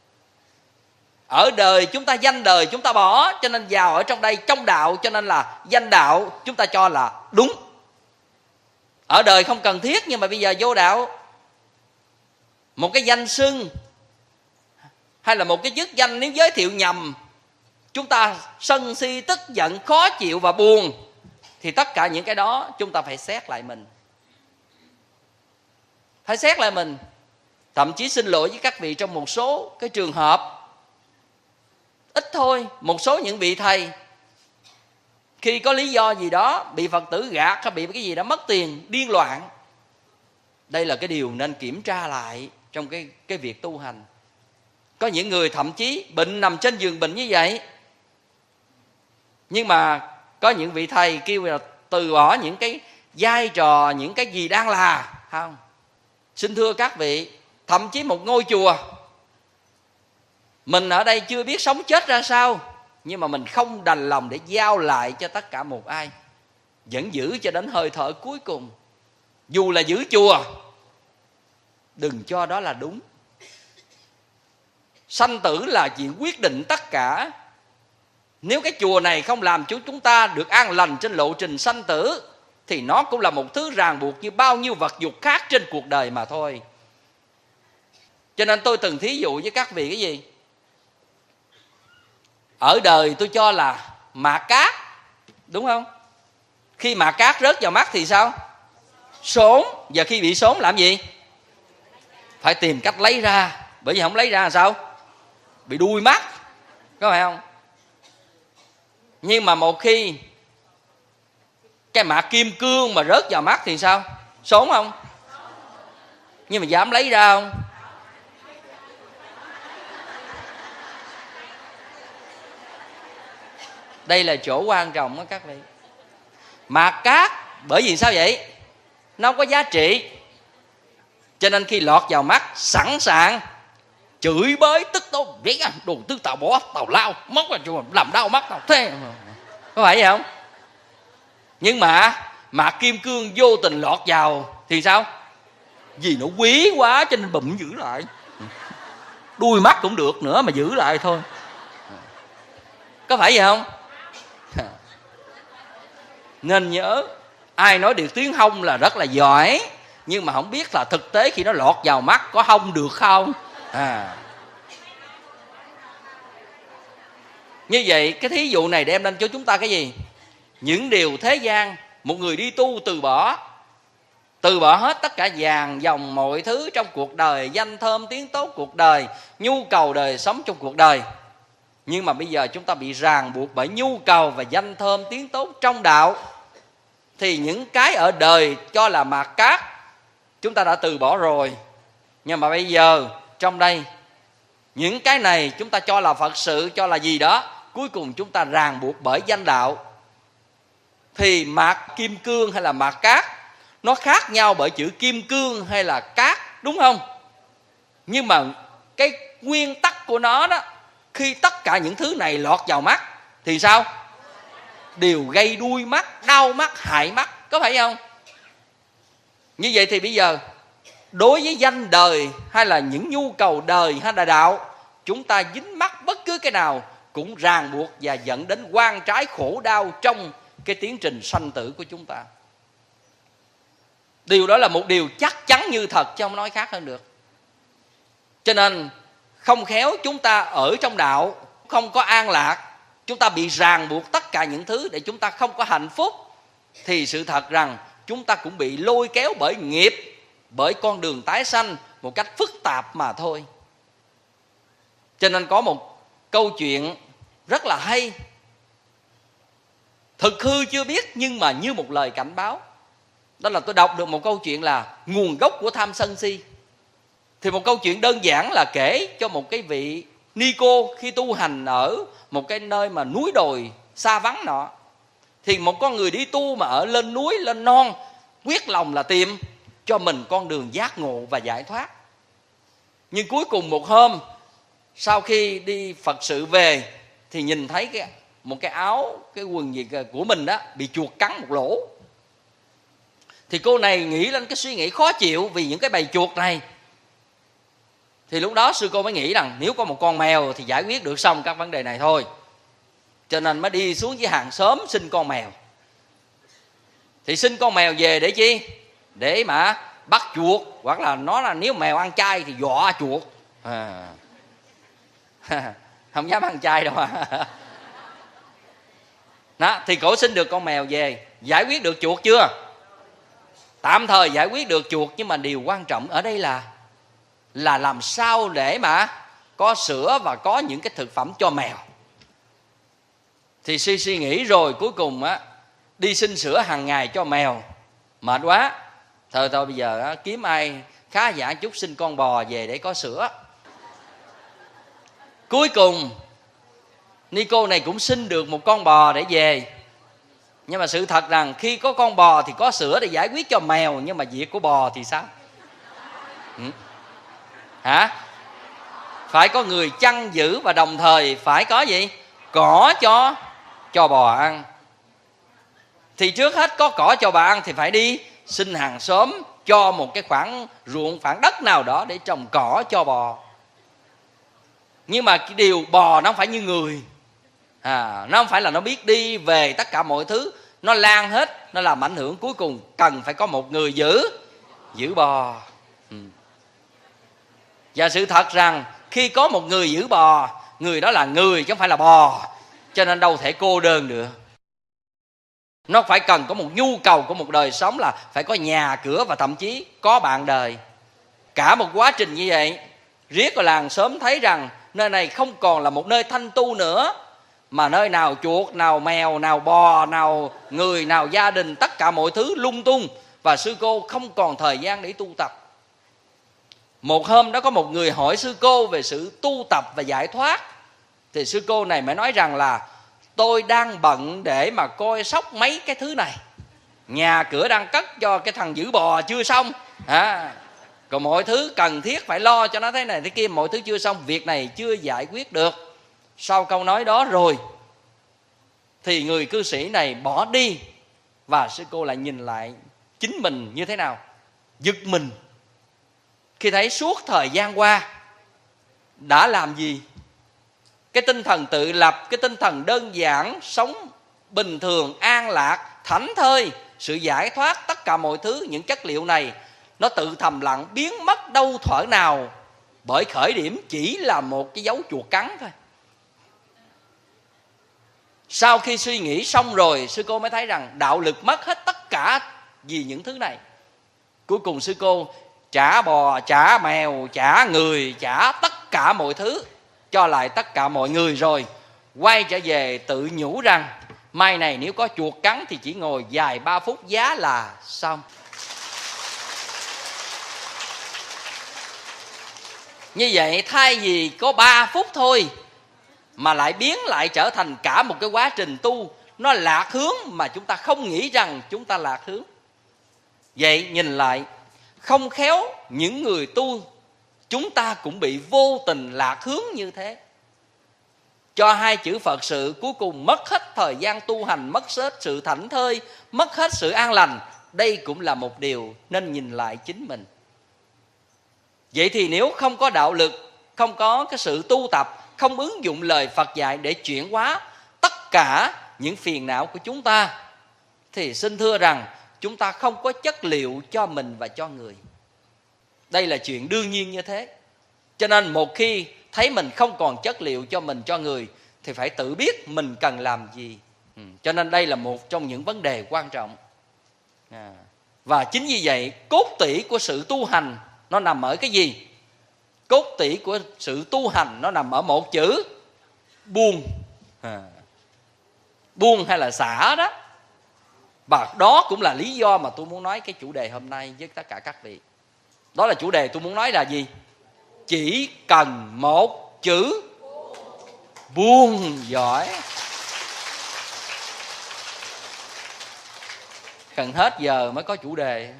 Ở đời chúng ta danh đời chúng ta bỏ, cho nên vào ở trong đây trong đạo cho nên là danh đạo chúng ta cho là đúng. Ở đời không cần thiết, nhưng mà bây giờ vô đạo, một cái danh xưng hay là một cái chức danh nếu giới thiệu nhầm, chúng ta sân si, tức giận, khó chịu và buồn, thì tất cả những cái đó chúng ta phải xét lại mình. Phải xét lại mình. Thậm chí xin lỗi với các vị, trong một số cái trường hợp ít thôi, một số những vị thầy khi có lý do gì đó bị Phật tử gạt hay bị cái gì đó mất tiền, điên loạn. Đây là cái điều nên kiểm tra lại trong cái việc tu hành. Có những người thậm chí bệnh nằm trên giường bệnh như vậy, nhưng mà có những vị thầy kêu là từ bỏ những cái vai trò, những cái gì đang là. Không, xin thưa các vị, thậm chí một ngôi chùa, mình ở đây chưa biết sống chết ra sao, nhưng mà mình không đành lòng để giao lại cho tất cả một ai, vẫn giữ cho đến hơi thở cuối cùng. Dù là giữ chùa, đừng cho đó là đúng. Sanh tử là chuyện quyết định tất cả. Nếu cái chùa này không làm cho chúng ta được an lành trên lộ trình sanh tử, thì nó cũng là một thứ ràng buộc như bao nhiêu vật dục khác trên cuộc đời mà thôi. Cho nên tôi từng thí dụ với các vị cái gì? Ở đời tôi cho là mạt cát, đúng không? Khi mạt cát rớt vào mắt thì sao? Sốn. Và khi bị sốn làm gì? Phải tìm cách lấy ra. Bởi vì không lấy ra là sao? Bị đuôi mắt, có phải không? Nhưng mà một khi cái mạt kim cương mà rớt vào mắt thì sao? Sốn không? Nhưng mà dám lấy ra không? Đây là chỗ quan trọng đó các vị. Mạt cát, bởi vì sao vậy? Nó không có giá trị, cho nên khi lọt vào mắt sẵn sàng chửi bới tức tối, biết anh đồ tư tào bỏ tào lao mất là chùa làm đau mắt tào thế, có phải vậy không? Nhưng mà mạt kim cương vô tình lọt vào thì sao? Vì nó quý quá cho nên bụm giữ lại, đuôi mắt cũng được nữa mà giữ lại thôi, có phải vậy không? Nên nhớ, ai nói được tiếng hông là rất là giỏi, nhưng mà không biết là thực tế khi nó lọt vào mắt có hông được không. Như vậy cái thí dụ này đem lên cho chúng ta cái gì? Những điều thế gian, một người đi tu từ bỏ hết tất cả vàng dòng mọi thứ trong cuộc đời, danh thơm tiếng tốt cuộc đời, nhu cầu đời sống trong cuộc đời. Nhưng mà bây giờ chúng ta bị ràng buộc bởi nhu cầu và danh thơm tiếng tốt trong đạo, thì những cái ở đời cho là mạt cát chúng ta đã từ bỏ rồi. Nhưng mà bây giờ trong đây, những cái này chúng ta cho là Phật sự, cho là gì đó, cuối cùng chúng ta ràng buộc bởi danh đạo. Thì mạt kim cương hay là mạt cát nó khác nhau bởi chữ kim cương hay là cát, đúng không? Nhưng mà cái nguyên tắc của nó đó, khi tất cả những thứ này lọt vào mắt thì sao? Đều gây đuôi mắt, đau mắt, hại mắt, có phải không? Như vậy thì bây giờ đối với danh đời hay là những nhu cầu đời hay là đạo, chúng ta dính mắc bất cứ cái nào cũng ràng buộc và dẫn đến oan trái khổ đau trong cái tiến trình sanh tử của chúng ta. Điều đó là một điều chắc chắn như thật, chứ không nói khác hơn được. Cho nên không khéo chúng ta ở trong đạo không có an lạc, chúng ta bị ràng buộc tất cả những thứ để chúng ta không có hạnh phúc, thì sự thật rằng chúng ta cũng bị lôi kéo bởi nghiệp, bởi con đường tái sanh một cách phức tạp mà thôi. Cho nên có một câu chuyện rất là hay, thực hư chưa biết nhưng mà như một lời cảnh báo. Đó là tôi đọc được một câu chuyện là nguồn gốc của tham sân si. Thì một câu chuyện đơn giản là kể cho một cái vị ni cô khi tu hành ở một cái nơi mà núi đồi xa vắng nọ. Thì một con người đi tu mà ở lên núi, lên non, quyết lòng là tìm cho mình con đường giác ngộ và giải thoát. Nhưng cuối cùng một hôm, sau khi đi Phật sự về, thì nhìn thấy một cái áo, cái quần gì của mình đó bị chuột cắn một lỗ. Thì cô này nghĩ lên cái suy nghĩ khó chịu vì những cái bầy chuột này. Thì lúc đó sư cô mới nghĩ rằng nếu có một con mèo thì giải quyết được xong các vấn đề này thôi. Cho nên mới đi xuống với hàng xóm xin con mèo. Thì xin con mèo về để chi? Để mà bắt chuột, hoặc là nó là nếu mèo ăn chay thì dọa chuột. Không dám ăn chay đâu đó, thì cổ xin được con mèo về. Giải quyết được chuột chưa? Tạm thời giải quyết được chuột, nhưng mà điều quan trọng ở đây là làm sao để mà có sữa và có những cái thực phẩm cho mèo. Thì suy nghĩ rồi cuối cùng á, đi xin sữa hàng ngày cho mèo mệt quá, thôi bây giờ á, kiếm ai khá giả chút xin con bò về để có sữa. Cuối cùng ni cô này cũng xin được một con bò để về. Nhưng mà sự thật rằng khi có con bò thì có sữa để giải quyết cho mèo, nhưng mà việc của bò thì sao? Hả? Phải có người chăn giữ và đồng thời phải có gì? Cỏ cho bò ăn. Thì trước hết có cỏ cho bò ăn thì phải đi xin hàng xóm cho một cái khoảng ruộng, khoảng đất nào đó để trồng cỏ cho bò. Nhưng mà cái điều bò nó không phải như người, nó không phải là nó biết đi về tất cả mọi thứ, nó lan hết, nó làm ảnh hưởng. Cuối cùng cần phải có một người giữ bò. Và sự thật rằng khi có một người giữ bò, người đó là người chứ không phải là bò, cho nên đâu thể cô đơn được. Nó phải cần có một nhu cầu của một đời sống là phải có nhà cửa và thậm chí có bạn đời. Cả một quá trình như vậy, riết rồi làng xóm thấy rằng nơi này không còn là một nơi thanh tu nữa, mà nơi nào chuột, nào mèo, nào bò, nào người, nào gia đình, tất cả mọi thứ lung tung. Và sư cô không còn thời gian để tu tập. Một hôm đó có một người hỏi sư cô về sự tu tập và giải thoát. Thì sư cô này mới nói rằng là tôi đang bận để mà coi sóc mấy cái thứ này, nhà cửa đang cất cho cái thằng giữ bò chưa xong, còn mọi thứ cần thiết phải lo cho nó thế này thế kia, mọi thứ chưa xong, việc này chưa giải quyết được. Sau câu nói đó rồi thì người cư sĩ này bỏ đi. Và sư cô lại nhìn lại chính mình như thế nào? Giật mình khi thấy suốt thời gian qua đã làm gì? Cái tinh thần tự lập, cái tinh thần đơn giản, sống bình thường, an lạc, thảnh thơi, sự giải thoát, tất cả mọi thứ, những chất liệu này nó tự thầm lặng biến mất đâu thuở nào, bởi khởi điểm chỉ là một cái dấu chuột cắn thôi. Sau khi suy nghĩ xong rồi, sư cô mới thấy rằng đạo lực mất hết tất cả vì những thứ này. Cuối cùng sư cô trả bò, trả mèo, trả người, trả tất cả mọi thứ, cho lại tất cả mọi người rồi. quay trở về tự nhủ rằng mai này nếu có chuột cắn thì chỉ ngồi dài 3 phút giá là xong. Như vậy thay vì có 3 phút thôi mà lại biến lại trở thành cả một cái quá trình tu, nó lạc hướng mà chúng ta không nghĩ rằng chúng ta lạc hướng. Vậy nhìn lại, không khéo những người tu chúng ta cũng bị vô tình lạc hướng như thế. Cho hai chữ Phật sự cuối cùng mất hết thời gian tu hành, mất hết sự thảnh thơi, mất hết sự an lành. Đây cũng là một điều nên nhìn lại chính mình. Vậy thì nếu không có đạo lực, không có cái sự tu tập, không ứng dụng lời Phật dạy để chuyển hóa tất cả những phiền não của chúng ta, thì xin thưa rằng chúng ta không có chất liệu cho mình và cho người. Đây là chuyện đương nhiên như thế. Cho nên một khi thấy mình không còn chất liệu cho mình, cho người, thì phải tự biết mình cần làm gì. Cho nên đây là một trong những vấn đề quan trọng. Và chính vì vậy, cốt tủy của sự tu hành nó nằm ở cái gì? Cốt tủy của sự tu hành nó nằm ở một chữ: buông. Buông hay là xả đó. Và đó cũng là lý do mà tôi muốn nói cái chủ đề hôm nay với tất cả các vị. Đó là chủ đề tôi muốn nói là gì? Chỉ cần một chữ buông. Giỏi. Cần hết giờ mới có chủ đề.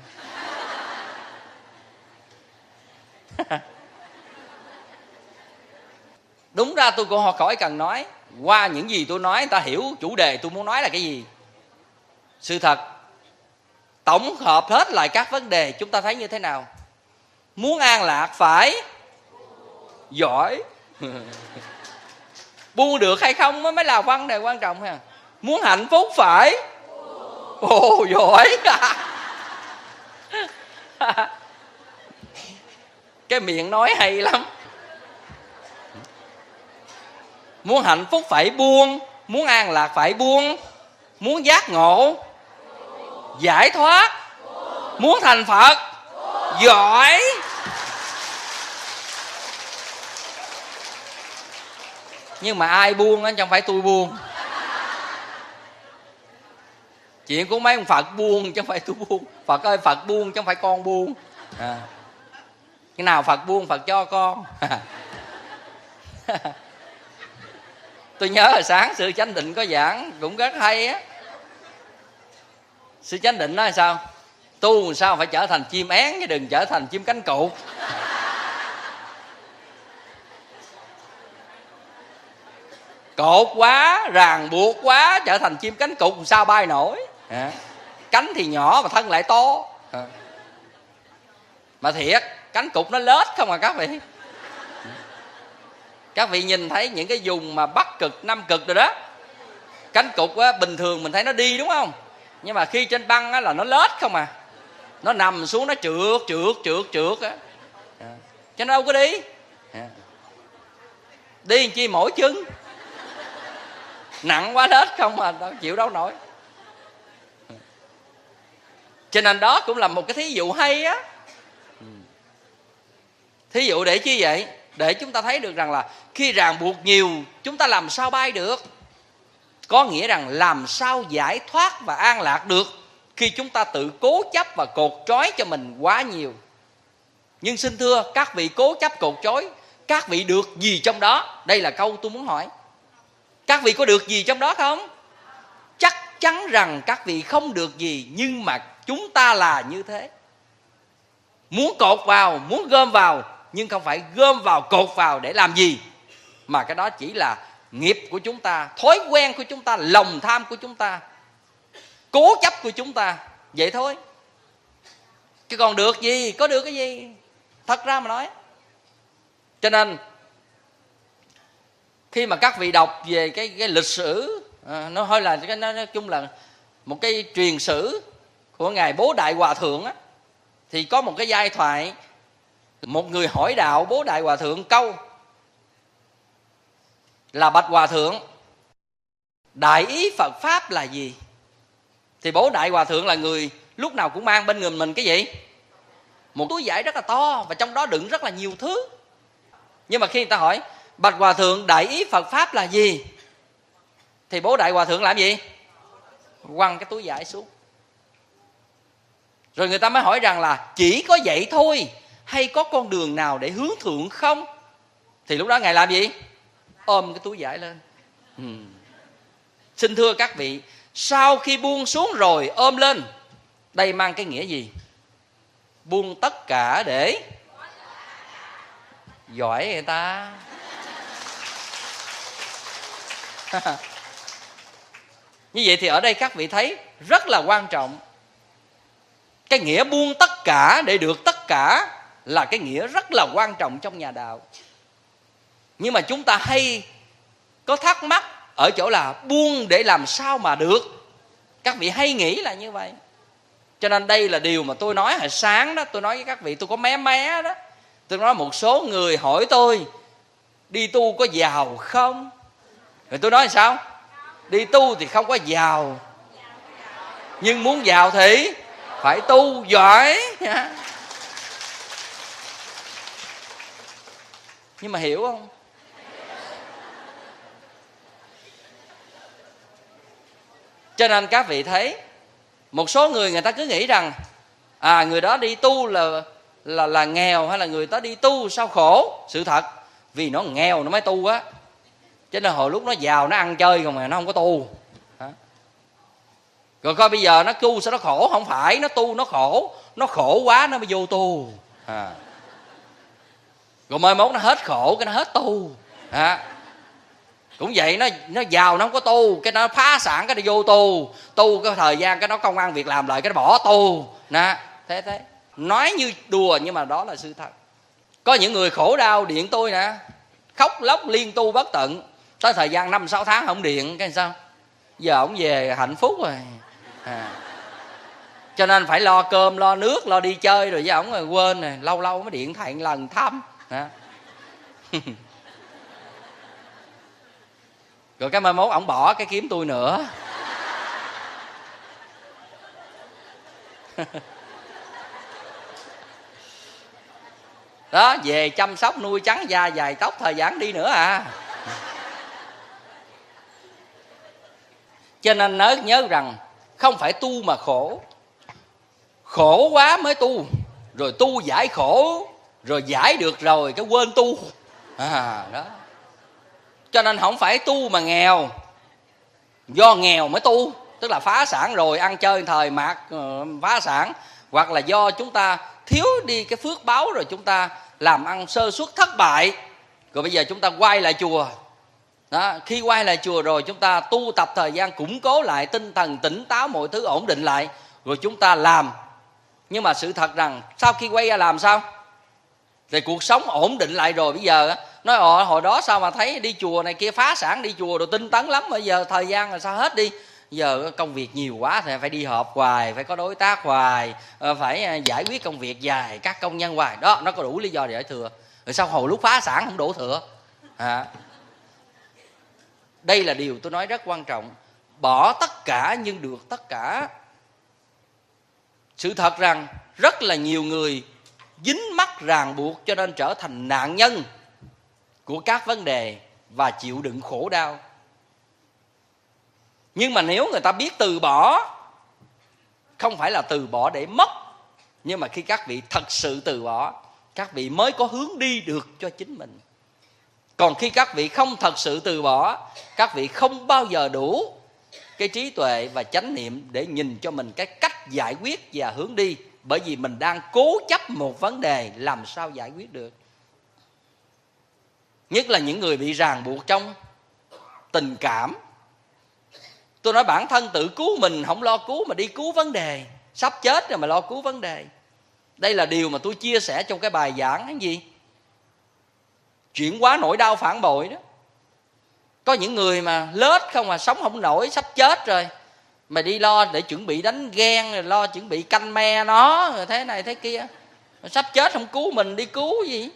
Đúng ra tôi cũng khỏi cần nói. Qua những gì tôi nói, ta hiểu chủ đề tôi muốn nói là cái gì. Sự thật, tổng hợp hết lại các vấn đề, chúng ta thấy như thế nào? Muốn an lạc phải giỏi. Buông được hay không mới là vấn đề quan trọng ha. Muốn hạnh phúc phải giỏi. Cái miệng nói hay lắm. Muốn hạnh phúc phải buông, muốn an lạc phải buông, muốn giác ngộ giải thoát, muốn thành Phật giỏi. Nhưng mà ai buông á, chẳng phải tôi buông. Chuyện của mấy ông Phật buông chứ không phải tôi buông. Phật ơi Phật buông chứ không phải con buông. Cái nào Phật buông Phật cho con. Tôi nhớ hồi sáng sư Chánh Định có giảng cũng rất hay á. Sư Chánh Định nói sao? Tu sao phải trở thành chim én chứ đừng trở thành chim cánh cụt. Cột quá, ràng buộc quá, trở thành chim cánh cụt sao bay nổi. Cánh thì nhỏ mà thân lại to. Mà thiệt, cánh cụt nó lết không à các vị. Các vị nhìn thấy những cái vùng mà Bắc Cực, Nam Cực rồi đó, cánh cụt á, bình thường mình thấy nó đi đúng không? Nhưng mà khi trên băng á, là nó lết không à. Nó nằm xuống nó trượt á. Chứ nó đâu có đi. Đi làm chi mỗi chân. Nặng quá lết không mà đâu chịu đâu nổi. Cho nên đó cũng là một cái thí dụ hay á. Thí dụ để chi vậy? Để chúng ta thấy được rằng là khi ràng buộc nhiều, chúng ta làm sao bay được? Có nghĩa rằng làm sao giải thoát và an lạc được khi chúng ta tự cố chấp và cột trói cho mình quá nhiều. Nhưng xin thưa, các vị cố chấp cột trói, các vị được gì trong đó? Đây là câu tôi muốn hỏi. Các vị có được gì trong đó không? Chắc chắn rằng các vị không được gì, nhưng mà chúng ta là như thế. Muốn cột vào, muốn gom vào, nhưng không phải gom vào, cột vào để làm gì. Mà cái đó chỉ là nghiệp của chúng ta, thói quen của chúng ta, lòng tham của chúng ta, cố chấp của chúng ta. Vậy thôi. Chứ còn được gì, có được cái gì? Thật ra mà nói. Cho nên khi mà các vị đọc về cái lịch sử, nó hơi là cái nói chung là một cái truyền sử của ngài Bố Đại Hòa Thượng á, thì có một cái giai thoại, một người hỏi đạo Bố Đại Hòa Thượng câu là: bạch Hòa Thượng, đại ý Phật pháp là gì? Thì Bố Đại Hòa Thượng là người lúc nào cũng mang bên người mình cái gì? Một túi vải rất là to, và trong đó đựng rất là nhiều thứ. Nhưng mà khi người ta hỏi bạch Hòa Thượng, đại ý Phật pháp là gì? Thì bố Đại Hòa Thượng làm gì? Quăng cái túi vải xuống. Rồi người ta mới hỏi rằng là chỉ có vậy thôi hay có con đường nào để hướng thượng không? Thì lúc đó Ngài làm gì? Ôm cái túi vải lên. Xin thưa các vị, sau khi buông xuống rồi ôm lên, đây mang cái nghĩa gì? Buông tất cả để giỏi người ta. Như vậy thì ở đây các vị thấy rất là quan trọng. Cái nghĩa buông tất cả để được tất cả là cái nghĩa rất là quan trọng trong nhà đạo. Nhưng mà chúng ta hay có thắc mắc ở chỗ là buông để làm sao mà được. Các vị hay nghĩ là như vậy. Cho nên đây là điều mà tôi nói hồi sáng đó. Tôi nói với các vị, tôi có mé đó. Tôi nói một số người hỏi tôi đi tu có giàu không? Rồi tôi nói sao? Đi tu thì không có giàu, nhưng muốn giàu thì phải tu giỏi. Nhưng mà hiểu không? Cho nên các vị thấy một số người ta cứ nghĩ rằng người đó đi tu là nghèo, hay là người đó đi tu sao khổ. Sự thật vì nó nghèo nó mới tu á, cho nên hồi lúc nó giàu nó ăn chơi không mà nó không có tu. Rồi coi bây giờ nó tu sao nó khổ? Không phải nó tu nó khổ quá nó mới vô tu. Rồi mai mốt nó hết khổ cái nó hết tu. Cũng vậy, nó giàu nó không có tu, cái nó phá sản cái nó vô tu cái thời gian cái nó công ăn việc làm lại cái nó bỏ tu. Thế nói như đùa nhưng mà đó là sự thật. Có những người khổ đau điện tôi nè, khóc lóc liên tu bất tận, tới thời gian 5-6 tháng không điện cái sao? Giờ ổng về hạnh phúc rồi. Cho nên phải lo cơm lo nước lo đi chơi rồi với ổng rồi quên rồi, lâu lâu mới điện thoại lần thăm. Rồi cái mai mốt ổng bỏ cái kiếm tôi nữa. Đó, về chăm sóc nuôi trắng da dài tóc thời gian đi nữa Cho nên nhớ rằng không phải tu mà khổ, khổ quá mới tu, rồi tu giải khổ, rồi giải được rồi cái quên tu. Đó. Cho nên không phải tu mà nghèo, do nghèo mới tu, tức là phá sản rồi ăn chơi thời mạt phá sản, hoặc là do chúng ta thiếu đi cái phước báo rồi chúng ta làm ăn sơ suất thất bại, rồi bây giờ chúng ta quay lại chùa. Đó, khi quay lại chùa rồi chúng ta tu tập thời gian củng cố lại tinh thần tỉnh táo, mọi thứ ổn định lại, rồi chúng ta làm. Nhưng mà sự thật rằng sau khi quay ra làm sao? Thì cuộc sống ổn định lại rồi, bây giờ nói hồi đó sao mà thấy đi chùa này kia phá sản, đi chùa rồi tinh tấn lắm, bây giờ thời gian là sao hết đi. Giờ công việc nhiều quá thì phải đi họp hoài, phải có đối tác hoài, phải giải quyết công việc dài, các công nhân hoài. Đó, nó có đủ lý do để thừa. Rồi sao hồi lúc phá sản không đủ thừa? Đây là điều tôi nói rất quan trọng. Bỏ tất cả nhưng được tất cả. Sự thật rằng rất là nhiều người dính mắc ràng buộc cho nên trở thành nạn nhân của các vấn đề và chịu đựng khổ đau. Nhưng mà nếu người ta biết từ bỏ, không phải là từ bỏ để mất, nhưng mà khi các vị thật sự từ bỏ, các vị mới có hướng đi được cho chính mình. Còn khi các vị không thật sự từ bỏ, các vị không bao giờ đủ cái trí tuệ và chánh niệm để nhìn cho mình cái cách giải quyết và hướng đi. Bởi vì mình đang cố chấp một vấn đề, làm sao giải quyết được. Nhất là những người bị ràng buộc trong tình cảm. Tôi nói bản thân tự cứu mình, không lo cứu mà đi cứu vấn đề. Sắp chết rồi mà lo cứu vấn đề. Đây là điều mà tôi chia sẻ trong cái bài giảng cái gì? Chuyển hóa nỗi đau phản bội đó. Có những người mà lết không mà sống không nổi, sắp chết rồi mà đi lo để chuẩn bị đánh ghen, rồi lo chuẩn bị canh me nó, rồi thế này thế kia. Sắp chết không cứu mình đi cứu gì?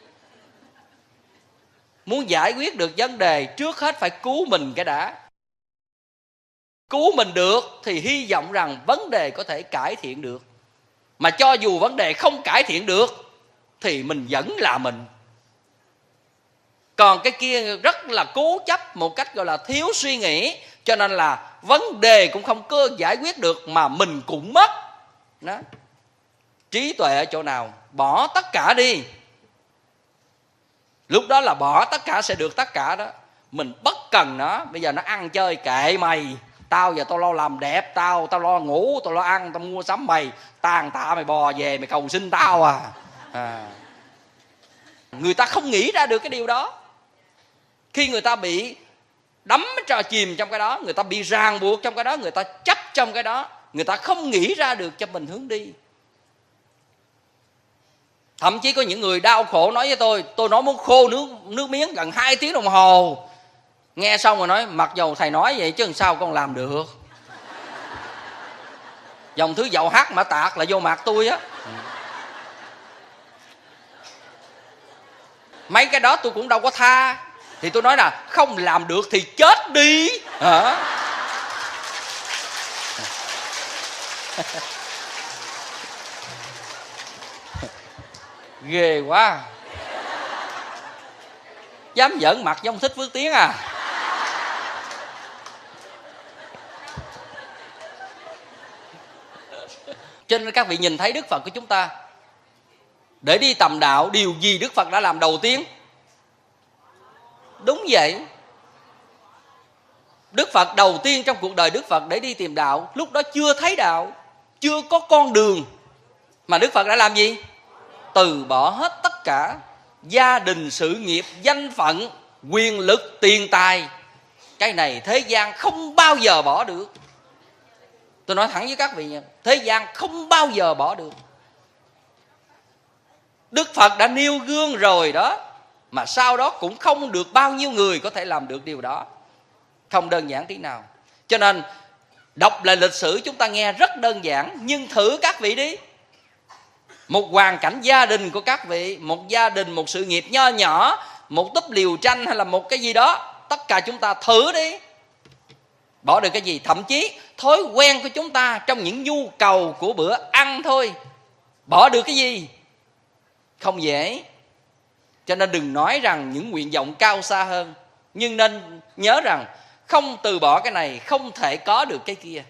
Muốn giải quyết được vấn đề trước hết phải cứu mình cái đã. Cứu mình được thì hy vọng rằng vấn đề có thể cải thiện được. Mà cho dù vấn đề không cải thiện được thì mình vẫn là mình. Còn cái kia rất là cố chấp một cách gọi là thiếu suy nghĩ, Cho nên là vấn đề cũng không có giải quyết được mà mình cũng mất đó. Trí tuệ ở chỗ nào? Bỏ tất cả đi, lúc đó là bỏ tất cả sẽ được tất cả đó. Mình bất cần nó, bây giờ nó ăn chơi kệ mày, tao giờ tao lo làm đẹp, tao lo ngủ, tao lo ăn, tao mua sắm mày, tàn tạ mày bò về mày cầu xin tao à. Người ta không nghĩ ra được cái điều đó. Khi người ta bị đắm trò chìm trong cái đó, người ta bị ràng buộc trong cái đó, người ta chấp trong cái đó, người ta không nghĩ ra được cho mình hướng đi. Thậm chí có những người đau khổ nói với tôi nói muốn khô nước miếng gần 2 tiếng đồng hồ. Nghe xong rồi nói, mặc dầu thầy nói vậy chứ sao con làm được. Dòng thứ dậu hát mà tạc là vô mặt tôi á. Mấy cái đó tôi cũng đâu có tha. Thì tôi nói là không làm được thì chết đi hả? Ghê quá. Dám giỡn mặt giống Thích Phước Tiến à. Cho nên các vị nhìn thấy Đức Phật của chúng ta, để đi tầm đạo, điều gì Đức Phật đã làm đầu tiên? Đúng vậy. Đức Phật đầu tiên trong cuộc đời Đức Phật để đi tìm đạo, lúc đó chưa thấy đạo, chưa có con đường, mà Đức Phật đã làm gì? Từ bỏ hết tất cả, gia đình, sự nghiệp, danh phận, quyền lực, tiền tài. Cái này thế gian không bao giờ bỏ được. Tôi nói thẳng với các vị nha, thế gian không bao giờ bỏ được. Đức Phật đã nêu gương rồi đó, mà sau đó cũng không được bao nhiêu người có thể làm được điều đó. Không đơn giản tí nào. Cho nên đọc lại lịch sử chúng ta nghe rất đơn giản, nhưng thử các vị đi, một hoàn cảnh gia đình của các vị, một gia đình, một sự nghiệp nho nhỏ, một túp liều tranh hay là một cái gì đó, tất cả chúng ta thử đi, bỏ được cái gì? Thậm chí thói quen của chúng ta trong những nhu cầu của bữa ăn thôi, bỏ được cái gì? Không dễ. Cho nên đừng nói rằng những nguyện vọng cao xa hơn, nhưng nên nhớ rằng không từ bỏ cái này không thể có được cái kia.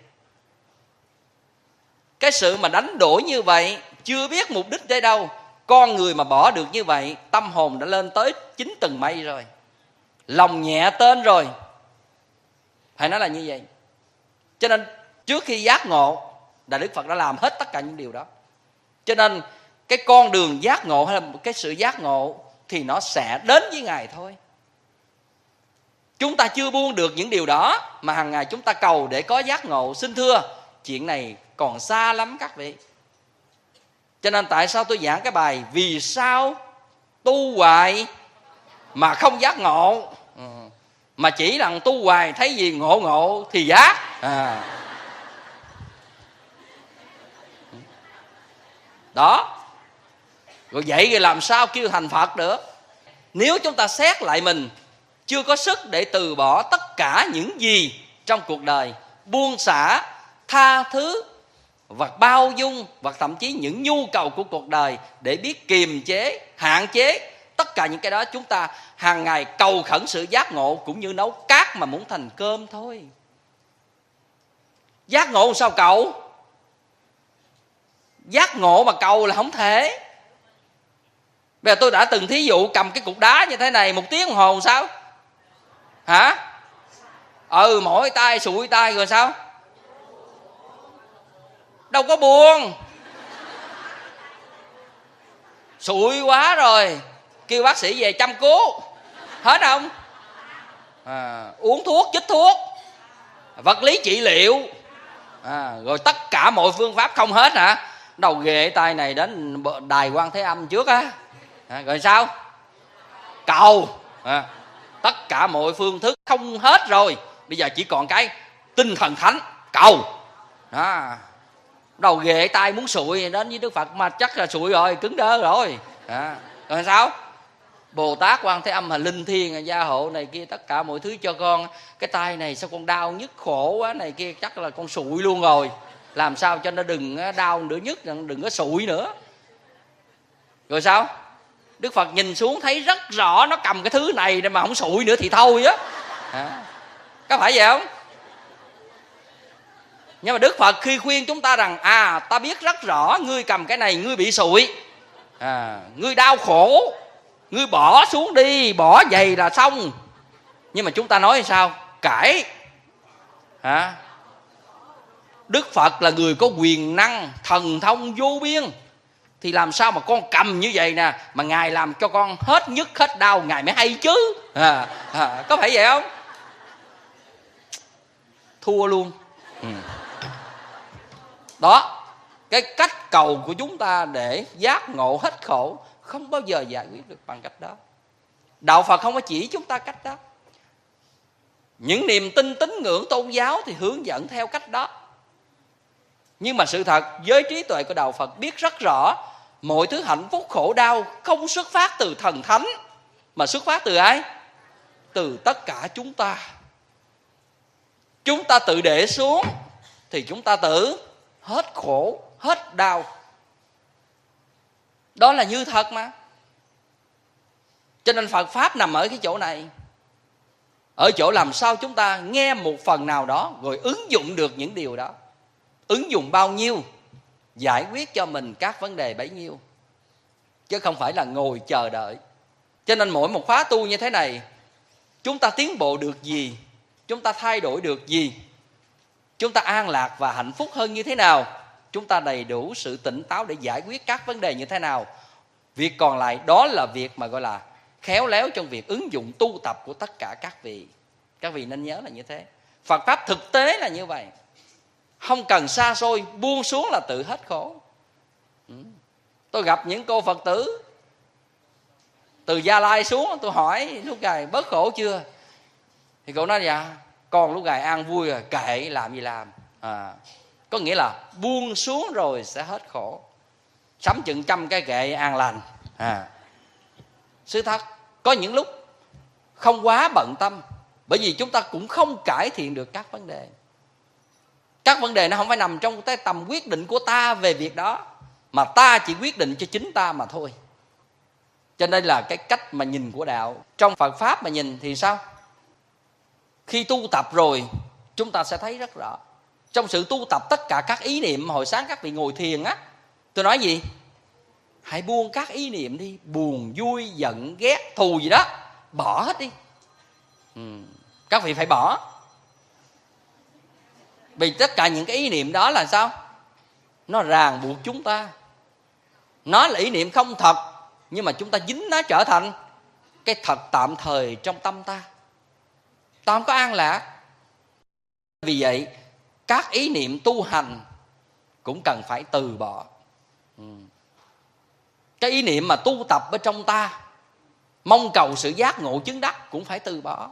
Cái sự mà đánh đổi như vậy, chưa biết mục đích tới đâu, con người mà bỏ được như vậy, tâm hồn đã lên tới 9 tầng mây rồi, lòng nhẹ tên rồi, phải nói là như vậy. Cho nên trước khi giác ngộ, Đại Đức Phật đã làm hết tất cả những điều đó. Cho nên cái con đường giác ngộ hay là cái sự giác ngộ thì nó sẽ đến với Ngài thôi. Chúng ta chưa buông được những điều đó mà hàng ngày chúng ta cầu để có giác ngộ. Xin thưa, chuyện này còn xa lắm các vị. Cho nên tại sao tôi giảng cái bài vì sao tu hoài mà không giác ngộ, mà chỉ rằng tu hoài thấy gì ngộ thì giác đó. Rồi vậy thì làm sao kêu thành Phật được? Nếu chúng ta xét lại mình, chưa có sức để từ bỏ tất cả những gì trong cuộc đời, buông xả, tha thứ và bao dung, và thậm chí những nhu cầu của cuộc đời để biết kiềm chế, hạn chế tất cả những cái đó, chúng ta hàng ngày cầu khẩn sự giác ngộ cũng như nấu cát mà muốn thành cơm thôi. Giác ngộ làm sao cầu? Giác ngộ mà cầu là không thể. Bây giờ tôi đã từng thí dụ cầm cái cục đá như thế này 1 tiếng đồng hồ sao? Hả? Mỏi tay, sụi tay rồi sao? Đâu có buông. Sụi quá rồi, kêu bác sĩ về chăm cứu. Hết không? Uống thuốc, chích thuốc, vật lý trị liệu, rồi tất cả mọi phương pháp không hết hả? Đầu ghệ tay này đến đài Quan Thế Âm trước á. Rồi sao? Cầu. Tất cả mọi phương thức không hết rồi, bây giờ chỉ còn cái tinh thần thánh cầu. Đầu ghệ tay muốn sụi đến với Đức Phật mà chắc là sụi rồi, cứng đơ rồi. Rồi sao? Bồ Tát Quan Thế Âm, Linh Thiêng gia hộ này kia, tất cả mọi thứ cho con. Cái tay này sao con đau nhức khổ quá này kia, chắc là con sụi luôn rồi, làm sao cho nó đừng đau nữa, nhức đừng có sụi nữa. Rồi sao? Đức Phật nhìn xuống thấy rất rõ nó cầm cái thứ này mà không sụi nữa thì thôi á. Có phải vậy không? Nhưng mà Đức Phật khi khuyên chúng ta rằng ta biết rất rõ ngươi cầm cái này ngươi bị sụi, ngươi đau khổ, ngươi bỏ xuống đi, bỏ giày là xong. Nhưng mà chúng ta nói sao? Cãi. Đức Phật là người có quyền năng thần thông vô biên, thì làm sao mà con cầm như vậy nè mà Ngài làm cho con hết nhức hết đau, Ngài mới hay chứ. Có phải vậy không? Thua luôn. Đó, cái cách cầu của chúng ta để giác ngộ hết khổ không bao giờ giải quyết được bằng cách đó. Đạo Phật không có chỉ chúng ta cách đó. Những niềm tin tín ngưỡng tôn giáo thì hướng dẫn theo cách đó. Nhưng mà sự thật với trí tuệ của Đạo Phật biết rất rõ mọi thứ hạnh phúc khổ đau không xuất phát từ thần thánh, mà xuất phát từ ai? Từ tất cả chúng ta. Chúng ta tự để xuống thì chúng ta tự hết khổ, hết đau. Đó là như thật mà. Cho nên Phật Pháp nằm ở cái chỗ này. Ở chỗ làm sao chúng ta nghe một phần nào đó rồi ứng dụng được những điều đó. Ứng dụng bao nhiêu, giải quyết cho mình các vấn đề bấy nhiêu, chứ không phải là ngồi chờ đợi. Cho nên mỗi một khóa tu như thế này, chúng ta tiến bộ được gì, chúng ta thay đổi được gì, chúng ta an lạc và hạnh phúc hơn như thế nào, chúng ta đầy đủ sự tỉnh táo để giải quyết các vấn đề như thế nào. Việc còn lại đó là việc mà gọi là khéo léo trong việc ứng dụng tu tập của tất cả các vị. Các vị nên nhớ là như thế. Phật Pháp thực tế là như vậy. Không cần xa xôi, buông xuống là tự hết khổ. Tôi gặp những cô Phật tử từ Gia Lai xuống, tôi hỏi lúc Ngài bớt khổ chưa? Thì cô nói dạ, con lúc Ngài an vui rồi, kệ làm gì làm. Có nghĩa là buông xuống rồi sẽ hết khổ. Sắm chừng trăm cái kệ an lành. Sự thật, có những lúc không quá bận tâm, bởi vì chúng ta cũng không cải thiện được các vấn đề. Các vấn đề nó không phải nằm trong cái tầm quyết định của ta về việc đó, mà ta chỉ quyết định cho chính ta mà thôi. Cho nên là cái cách mà nhìn của đạo trong Phật Pháp mà nhìn thì sao? Khi tu tập rồi chúng ta sẽ thấy rất rõ. Trong sự tu tập tất cả các ý niệm, hồi sáng các vị ngồi thiền á, tôi nói gì? Hãy buông các ý niệm đi. Buồn, vui, giận, ghét, thù gì đó, bỏ hết đi. Các vị phải bỏ. Vì tất cả những cái ý niệm đó là sao? Nó ràng buộc chúng ta. Nó là ý niệm không thật, nhưng mà chúng ta dính nó trở thành cái thật tạm thời trong tâm ta. Ta không có an lạc. Vì vậy các ý niệm tu hành cũng cần phải từ bỏ. Cái ý niệm mà tu tập ở trong ta mong cầu sự giác ngộ chứng đắc cũng phải từ bỏ.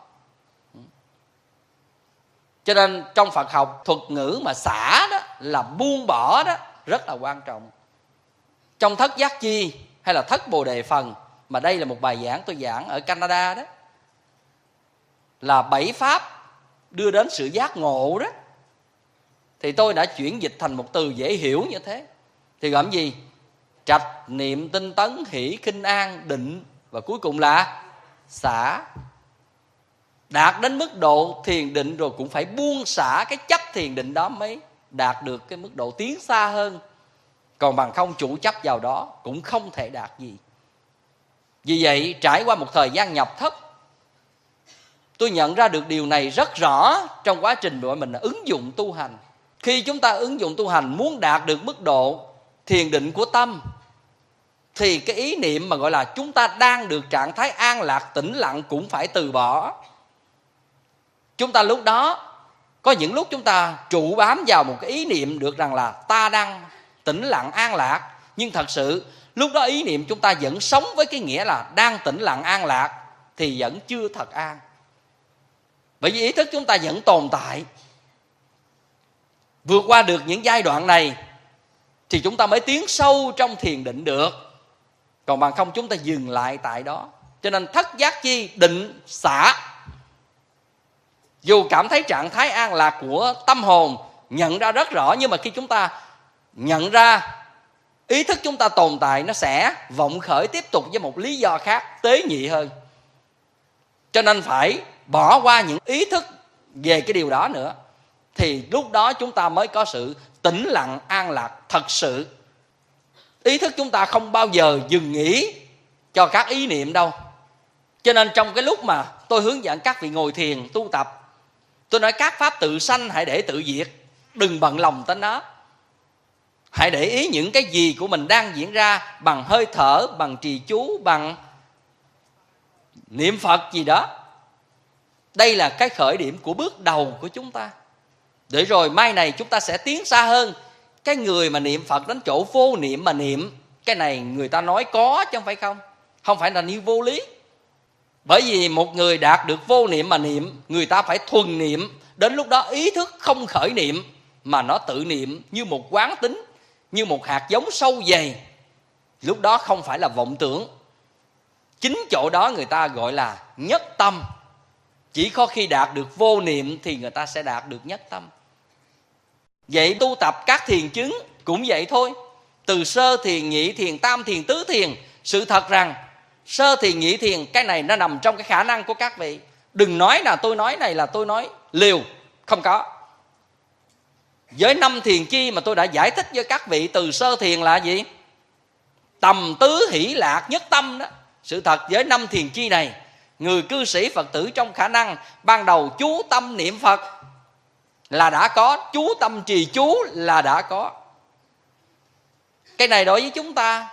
Cho nên trong Phật học thuật ngữ mà xả đó là buông bỏ đó rất là quan trọng. Trong Thất Giác Chi hay là Thất Bồ Đề Phần, mà đây là một bài giảng tôi giảng ở Canada đó, là 7 pháp đưa đến sự giác ngộ đó, thì tôi đã chuyển dịch thành một từ dễ hiểu như thế. Thì gồm gì? Trạch, niệm, tinh tấn, hỷ, khinh an, định, và cuối cùng là xả. Đạt đến mức độ thiền định rồi cũng phải buông xả cái chấp thiền định đó mới đạt được cái mức độ tiến xa hơn. Còn bằng không chủ chấp vào đó cũng không thể đạt gì. Vì vậy trải qua một thời gian nhập thất, tôi nhận ra được điều này rất rõ trong quá trình của mình là ứng dụng tu hành. Khi chúng ta ứng dụng tu hành muốn đạt được mức độ thiền định của tâm, thì cái ý niệm mà gọi là chúng ta đang được trạng thái an lạc tĩnh lặng cũng phải từ bỏ. Chúng ta lúc đó, có những lúc chúng ta trụ bám vào một cái ý niệm được rằng là ta đang tĩnh lặng an lạc, nhưng thật sự lúc đó ý niệm chúng ta vẫn sống với cái nghĩa là đang tĩnh lặng an lạc thì vẫn chưa thật an. Bởi vì ý thức chúng ta vẫn tồn tại. Vượt qua được những giai đoạn này thì chúng ta mới tiến sâu trong thiền định được. Còn bằng không chúng ta dừng lại tại đó. Cho nên thất giác chi, định, xả. Dù cảm thấy trạng thái an lạc của tâm hồn nhận ra rất rõ, nhưng mà khi chúng ta nhận ra ý thức chúng ta tồn tại, nó sẽ vọng khởi tiếp tục với một lý do khác tế nhị hơn. Cho nên phải bỏ qua những ý thức về cái điều đó nữa. thì lúc đó chúng ta mới có sự tĩnh lặng an lạc thật sự. Ý thức chúng ta không bao giờ dừng nghỉ cho các ý niệm đâu. Cho nên trong cái lúc mà tôi hướng dẫn các vị ngồi thiền tu tập, tôi nói các pháp tự sanh hãy để tự diệt, đừng bận lòng tới nó. Hãy để ý những cái gì của mình đang diễn ra bằng hơi thở, bằng trì chú, bằng niệm Phật gì đó. Đây là cái khởi điểm của bước đầu của chúng ta. Để rồi mai này chúng ta sẽ tiến xa hơn. Cái người mà niệm Phật đến chỗ vô niệm mà niệm, cái này người ta nói có chứ không phải không. Không phải là như vô lý. Bởi vì một người đạt được vô niệm mà niệm, người ta phải thuần niệm. Đến lúc đó ý thức không khởi niệm, mà nó tự niệm như một quán tính, như một hạt giống sâu dày. Lúc đó không phải là vọng tưởng. Chính chỗ đó người ta gọi là nhất tâm. Chỉ có khi đạt được vô niệm thì người ta sẽ đạt được nhất tâm. Vậy tu tập các thiền chứng cũng vậy thôi. Từ sơ thiền, nhị thiền, tam thiền, tứ thiền. Sự thật rằng sơ thiền, nhị thiền, cái này nó nằm trong cái khả năng của các vị. Đừng nói là tôi nói này là tôi nói liều. Không có. Với 5 thiền chi mà tôi đã giải thích với các vị, từ sơ thiền là gì? Tầm tứ hỷ lạc nhất tâm đó. Sự thật với 5 thiền chi này, người cư sĩ Phật tử trong khả năng ban đầu chú tâm niệm Phật là đã có, chú tâm trì chú là đã có. Cái này đối với chúng ta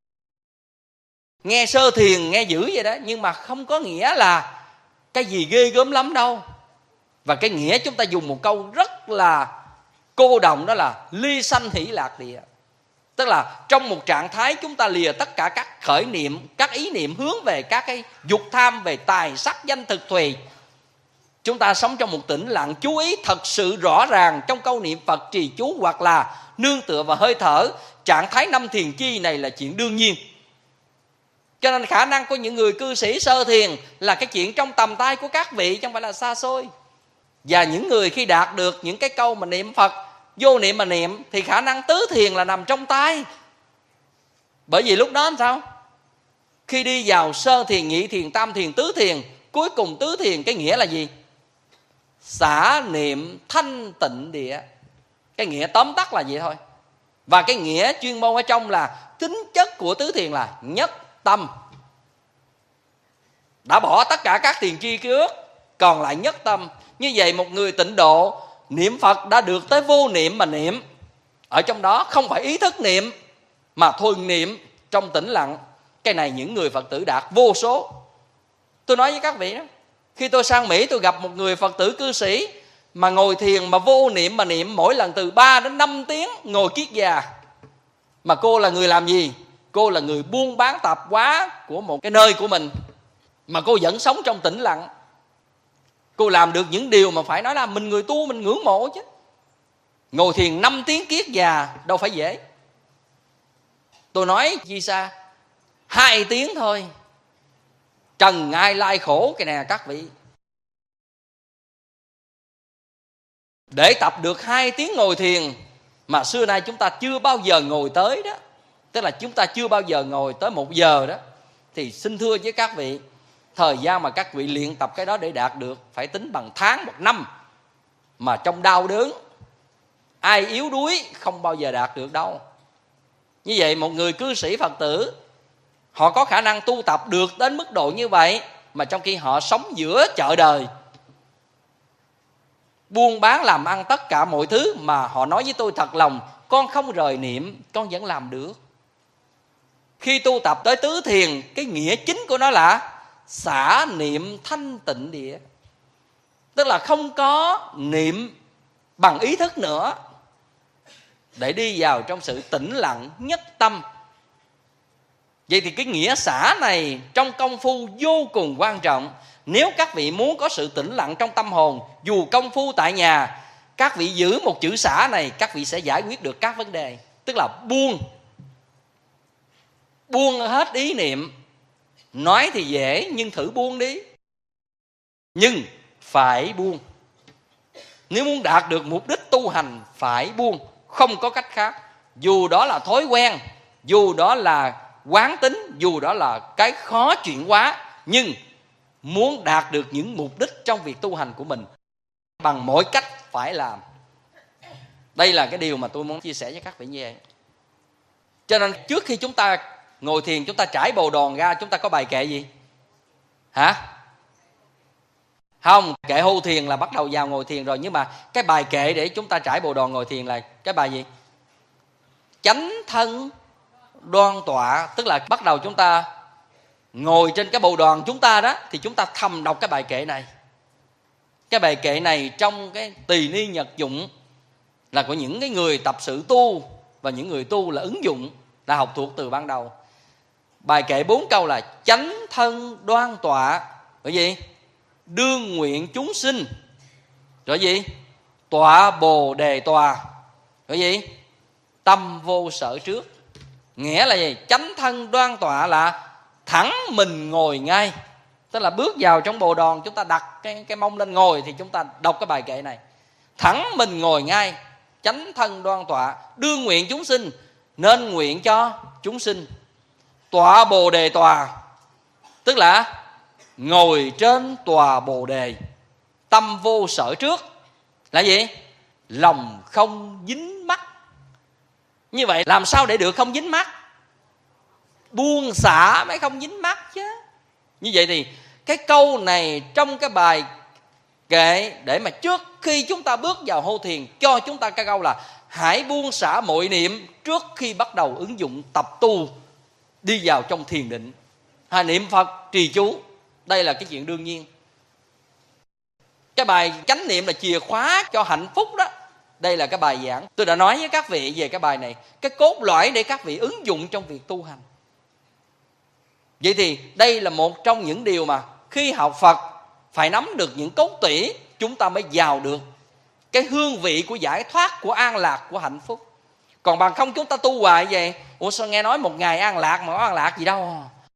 nghe sơ thiền nghe dữ vậy đó, nhưng mà không có nghĩa là cái gì ghê gớm lắm đâu. Và cái nghĩa chúng ta dùng một câu rất là cô đồng, đó là ly sanh hỷ lạc địa. Tức là trong một trạng thái chúng ta lìa tất cả các khởi niệm, các ý niệm hướng về các cái dục tham về tài sắc danh thực thùy. Chúng ta sống trong một tĩnh lặng, chú ý thật sự rõ ràng trong câu niệm Phật trì chú, hoặc là nương tựa vào hơi thở. Trạng thái 5 thiền chi này là chuyện đương nhiên. Cho nên khả năng của những người cư sĩ sơ thiền là cái chuyện trong tầm tay của các vị, chứ không phải là xa xôi. Và những người khi đạt được những cái câu mà niệm Phật vô niệm mà niệm thì khả năng tứ thiền là nằm trong tay. Bởi vì lúc đó làm sao? Khi đi vào sơ thiền, nhị thiền, tam thiền, tứ thiền, cuối cùng tứ thiền cái nghĩa là gì? Xả niệm thanh tịnh địa. Cái nghĩa tóm tắt là vậy thôi. Và cái nghĩa chuyên môn ở trong là tính chất của tứ thiền là nhất tâm. Đã bỏ tất cả các thiền chi trước, còn lại nhất tâm. Như vậy một người tịnh độ niệm Phật đã được tới vô niệm mà niệm. Ở trong đó không phải ý thức niệm, mà thuần niệm trong tĩnh lặng. Cái này những người Phật tử đạt vô số. Tôi nói với các vị đó, khi tôi sang Mỹ tôi gặp một người Phật tử cư sĩ mà ngồi thiền mà vô niệm mà niệm mỗi lần từ 3 đến 5 tiếng ngồi kiết già. Mà cô là người làm gì? Cô là người buôn bán tạp hóa của một cái nơi của mình, mà cô vẫn sống trong tĩnh lặng. Cô làm được những điều mà phải nói là mình người tu mình ngưỡng mộ chứ. Ngồi thiền 5 tiếng kiết già đâu phải dễ. Tôi nói chi xa 2 tiếng thôi, trần ai lai khổ. Cái này là các vị để tập được 2 tiếng ngồi thiền mà xưa nay chúng ta chưa bao giờ ngồi tới đó, tức là chúng ta chưa bao giờ ngồi tới 1 giờ đó, thì xin thưa với các vị, thời gian mà các vị luyện tập cái đó để đạt được phải tính bằng tháng, 1 năm. Mà trong đau đớn, ai yếu đuối không bao giờ đạt được đâu. Như vậy một người cư sĩ Phật tử, họ có khả năng tu tập được đến mức độ như vậy, mà trong khi họ sống giữa chợ đời, buôn bán làm ăn tất cả mọi thứ, mà họ nói với tôi thật lòng, con không rời niệm, con vẫn làm được. Khi tu tập tới tứ thiền, cái nghĩa chính của nó là xả niệm thanh tịnh địa. Tức là không có niệm bằng ý thức nữa, để đi vào trong sự tĩnh lặng nhất tâm. Vậy thì cái nghĩa xả này trong công phu vô cùng quan trọng. Nếu các vị muốn có sự tĩnh lặng trong tâm hồn, dù công phu tại nhà, các vị giữ một chữ xả này, các vị sẽ giải quyết được các vấn đề. Tức là buông hết ý niệm. Nói thì dễ, nhưng thử buông đi. Nhưng phải buông. Nếu muốn đạt được mục đích tu hành phải buông, không có cách khác. Dù đó là thói quen, dù đó là quán tính, dù đó là cái khó chuyển hóa, nhưng muốn đạt được những mục đích trong việc tu hành của mình, bằng mọi cách phải làm. Đây là cái điều mà tôi muốn chia sẻ với các vị như vậy. Cho nên trước khi chúng ta ngồi thiền, chúng ta trải bồ đoàn ra, chúng ta có bài kệ gì? Hả? Không, kệ hưu thiền là bắt đầu vào ngồi thiền rồi. Nhưng mà cái bài kệ để chúng ta trải bồ đoàn ngồi thiền là cái bài gì? Chánh thân đoan tọa. Tức là bắt đầu chúng ta ngồi trên cái bồ đoàn chúng ta đó, thì chúng ta thầm đọc cái bài kệ này. Cái bài kệ này trong cái Tỳ Ni Nhật Dụng là của những cái người tập sự tu, và những người tu là ứng dụng, là học thuộc từ ban đầu. Bài kệ 4 câu là chánh thân đoan tọa, rồi gì? Đương nguyện chúng sinh, rồi gì? Tọa bồ đề tòa, rồi gì? Tâm vô sở trước. Nghĩa là gì? Chánh thân đoan tọa là thẳng mình ngồi ngay. Tức là bước vào trong bồ đoàn, chúng ta đặt cái mông lên ngồi, thì chúng ta đọc cái bài kệ này. Thẳng mình ngồi ngay, chánh thân đoan tọa, đương nguyện chúng sinh, nên nguyện cho chúng sinh. Tọa bồ đề tòa, tức là ngồi trên tòa bồ đề. Tâm vô sở trước là gì? Lòng không dính mắc. Như vậy làm sao để được không dính mắc? Buông xả mới không dính mắc chứ. Như vậy thì cái câu này trong cái bài kệ, để mà trước khi chúng ta bước vào hô thiền, cho chúng ta cái câu là hãy buông xả mọi niệm trước khi bắt đầu ứng dụng tập tu đi vào trong thiền định. Niệm Phật, trì chú, đây là cái chuyện đương nhiên. Cái bài chánh niệm là chìa khóa cho hạnh phúc đó. Đây là cái bài giảng tôi đã nói với các vị về cái bài này, cái cốt lõi để các vị ứng dụng trong việc tu hành. Vậy thì đây là một trong những điều mà khi học Phật phải nắm được những cốt tủy, chúng ta mới vào được cái hương vị của giải thoát, của an lạc, của hạnh phúc. Còn bằng không chúng ta tu hoài vậy. Ủa sao nghe nói một ngày an lạc mà có an lạc gì đâu.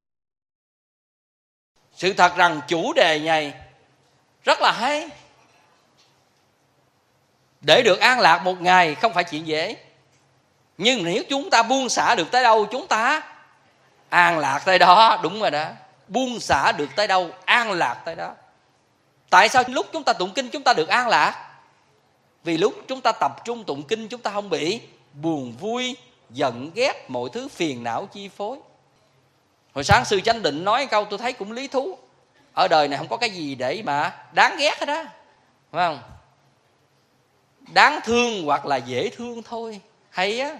Sự thật rằng chủ đề này rất là hay. Để được an lạc một ngày không phải chuyện dễ. Nhưng nếu chúng ta buông xả được tới đâu, chúng ta an lạc tới đó. Đúng rồi đó. Buông xả được tới đâu, an lạc tới đó. Tại sao lúc chúng ta tụng kinh chúng ta được an lạc? Vì lúc chúng ta tập trung tụng kinh, chúng ta không bị buồn vui, giận ghét, mọi thứ phiền não chi phối. Hồi sáng sư Chánh Định nói câu tôi thấy cũng lý thú. Ở đời này không có cái gì để mà đáng ghét hết đó, phải không? Đáng thương hoặc là dễ thương thôi. Hay á.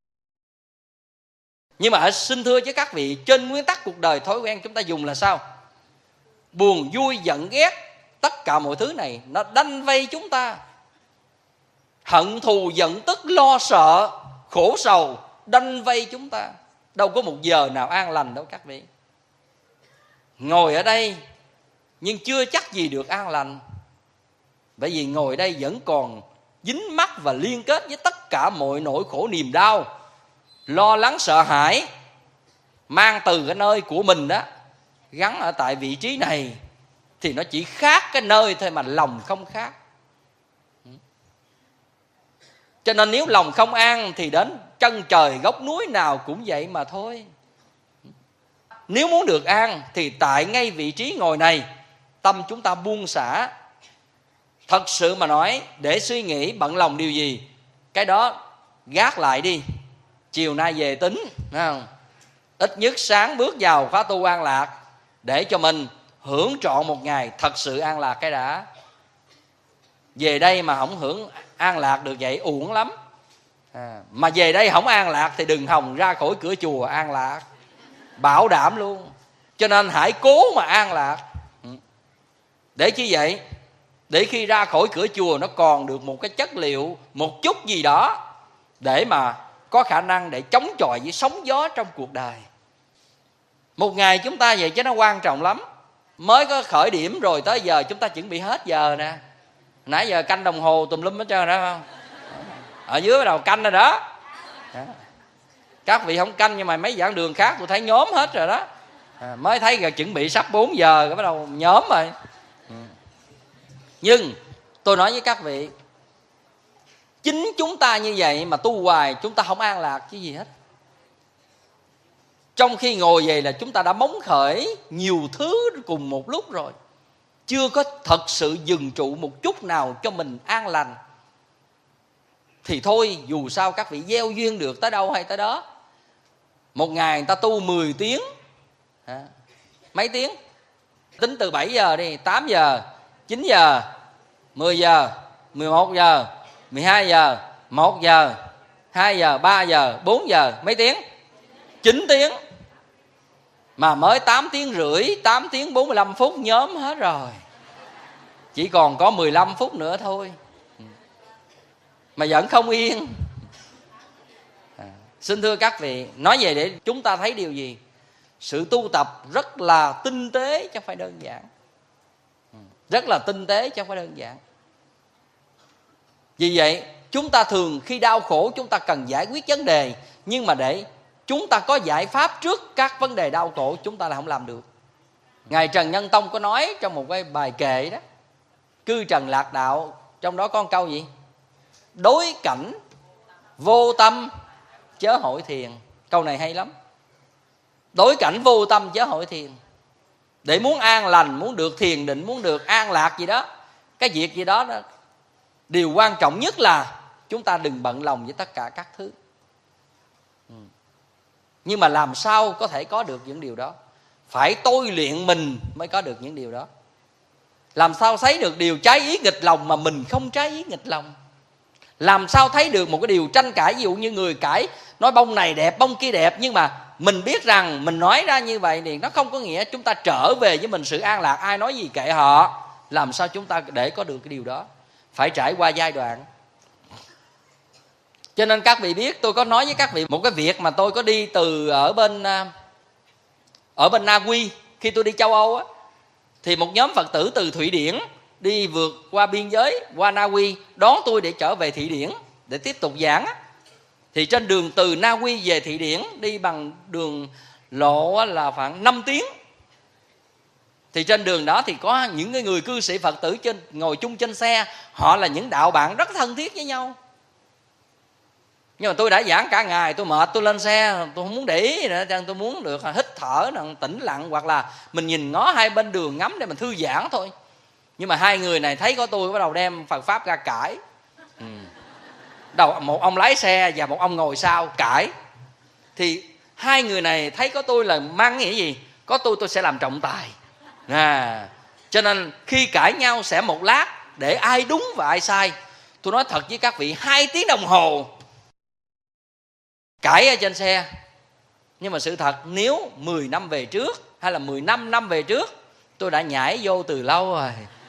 Nhưng mà xin thưa với các vị, trên nguyên tắc cuộc đời thói quen chúng ta dùng là sao? Buồn vui, giận ghét, tất cả mọi thứ này nó đanh vây chúng ta. Hận thù, giận tức, lo sợ, khổ sầu đanh vây chúng ta. Đâu có một giờ nào an lành đâu các vị. Ngồi ở đây nhưng chưa chắc gì được an lành. Bởi vì ngồi đây vẫn còn dính mắc và liên kết với tất cả mọi nỗi khổ niềm đau, lo lắng sợ hãi, mang từ cái nơi của mình đó, gắn ở tại vị trí này, thì nó chỉ khác cái nơi thôi mà lòng không khác. Cho nên nếu lòng không an thì đến chân trời góc núi nào cũng vậy mà thôi. Nếu muốn được an thì tại ngay vị trí ngồi này, tâm chúng ta buông xả. Thật sự mà nói, để suy nghĩ bận lòng điều gì, cái đó gác lại đi, chiều nay về tính, thấy không? Ít nhất sáng bước vào khóa tu an lạc, để cho mình hưởng trọn một ngày thật sự an lạc cái đã. Về đây mà không hưởng an lạc được vậy uổng lắm. Mà về đây không an lạc thì đừng hòng ra khỏi cửa chùa an lạc, bảo đảm luôn. Cho nên hãy cố mà an lạc. Để chi vậy? Để khi ra khỏi cửa chùa nó còn được một cái chất liệu, một chút gì đó, để mà có khả năng để chống chọi với sóng gió trong cuộc đời. Một ngày chúng ta vậy chứ nó quan trọng lắm. Mới có khởi điểm rồi tới giờ chúng ta chuẩn bị hết giờ nè. Nãy giờ canh đồng hồ tùm lum hết trơn đó không? Ở dưới bắt đầu canh rồi đó. Các vị không canh nhưng mà mấy giảng đường khác tôi thấy nhóm hết rồi đó. Mới thấy rồi chuẩn bị sắp 4 giờ rồi bắt đầu nhóm rồi. Nhưng tôi nói với các vị, chính chúng ta như vậy mà tu hoài chúng ta không an lạc chứ gì hết. Trong khi ngồi vậy là chúng ta đã bóng khởi nhiều thứ cùng một lúc rồi, chưa có thật sự dừng trụ một chút nào cho mình an lành. thì thôi, dù sao các vị gieo duyên được tới đâu hay tới đó. Một ngày người ta tu 10 tiếng, mấy tiếng? Tính từ 7 giờ đi, 8 giờ, 9 giờ, 10 giờ, 11 giờ, 12 giờ, 1 giờ, 2 giờ, 3 giờ, 4 giờ, mấy tiếng? 9 tiếng. Mà mới 8 tiếng rưỡi, 8 tiếng 45 phút nhóm hết rồi. Chỉ còn có 15 phút nữa thôi. Mà vẫn không yên. Xin thưa các vị, nói về để chúng ta thấy điều gì? Sự tu tập rất là tinh tế chứ không phải đơn giản. Rất là tinh tế chứ không phải đơn giản. Vì vậy chúng ta thường khi đau khổ chúng ta cần giải quyết vấn đề, nhưng mà để chúng ta có giải pháp trước các vấn đề đau khổ chúng ta là không làm được. Ngài Trần Nhân Tông có nói trong một cái bài kệ đó, Cư Trần Lạc Đạo, trong đó có một câu gì? Đối cảnh vô tâm chớ hội thiền. Câu này hay lắm. Đối cảnh vô tâm chớ hội thiền. Để muốn an lành, muốn được thiền định, muốn được an lạc gì đó, cái việc gì đó, điều quan trọng nhất là chúng ta đừng bận lòng với tất cả các thứ. Nhưng mà làm sao có thể có được những điều đó? Phải tôi luyện mình mới có được những điều đó. Làm sao thấy được điều trái ý nghịch lòng mà mình không trái ý nghịch lòng? Làm sao thấy được một cái điều tranh cãi, ví dụ như người cãi nói bông này đẹp, bông kia đẹp, nhưng mà mình biết rằng mình nói ra như vậy thì nó không có nghĩa chúng ta trở về với mình sự an lạc. Ai nói gì kệ họ. Làm sao chúng ta để có được cái điều đó? Phải trải qua giai đoạn. Cho nên các vị biết, tôi có nói với các vị một cái việc mà tôi có đi từ ở bên Na Uy. Khi tôi đi châu Âu á, thì một nhóm Phật tử từ Thụy Điển đi vượt qua biên giới qua Na Uy đón tôi để trở về Thụy Điển để tiếp tục giảng á. Thì trên đường từ Na Uy về Thụy Điển đi bằng đường lộ là khoảng 5 tiếng. Thì trên đường đó thì có những người cư sĩ Phật tử ngồi chung trên xe. Họ là những đạo bạn rất thân thiết với nhau. Nhưng mà tôi đã giảng cả ngày, tôi mệt, tôi lên xe, tôi không muốn để ý nữa. Tôi muốn được hít thở, tĩnh lặng, hoặc là mình nhìn ngó hai bên đường ngắm để mình thư giãn thôi. Nhưng mà hai người này thấy có tôi bắt đầu đem Phật Pháp ra cãi. Một ông lái xe và một ông ngồi sau cãi. Thì hai người này thấy có tôi là mang nghĩa gì? Có tôi sẽ làm trọng tài. Cho nên khi cãi nhau sẽ một lát để ai đúng và ai sai. Tôi nói thật với các vị, 2 tiếng đồng hồ cãi ở trên xe. Nhưng mà sự thật nếu 10 năm về trước hay là 15 năm về trước, tôi đã nhảy vô từ lâu rồi.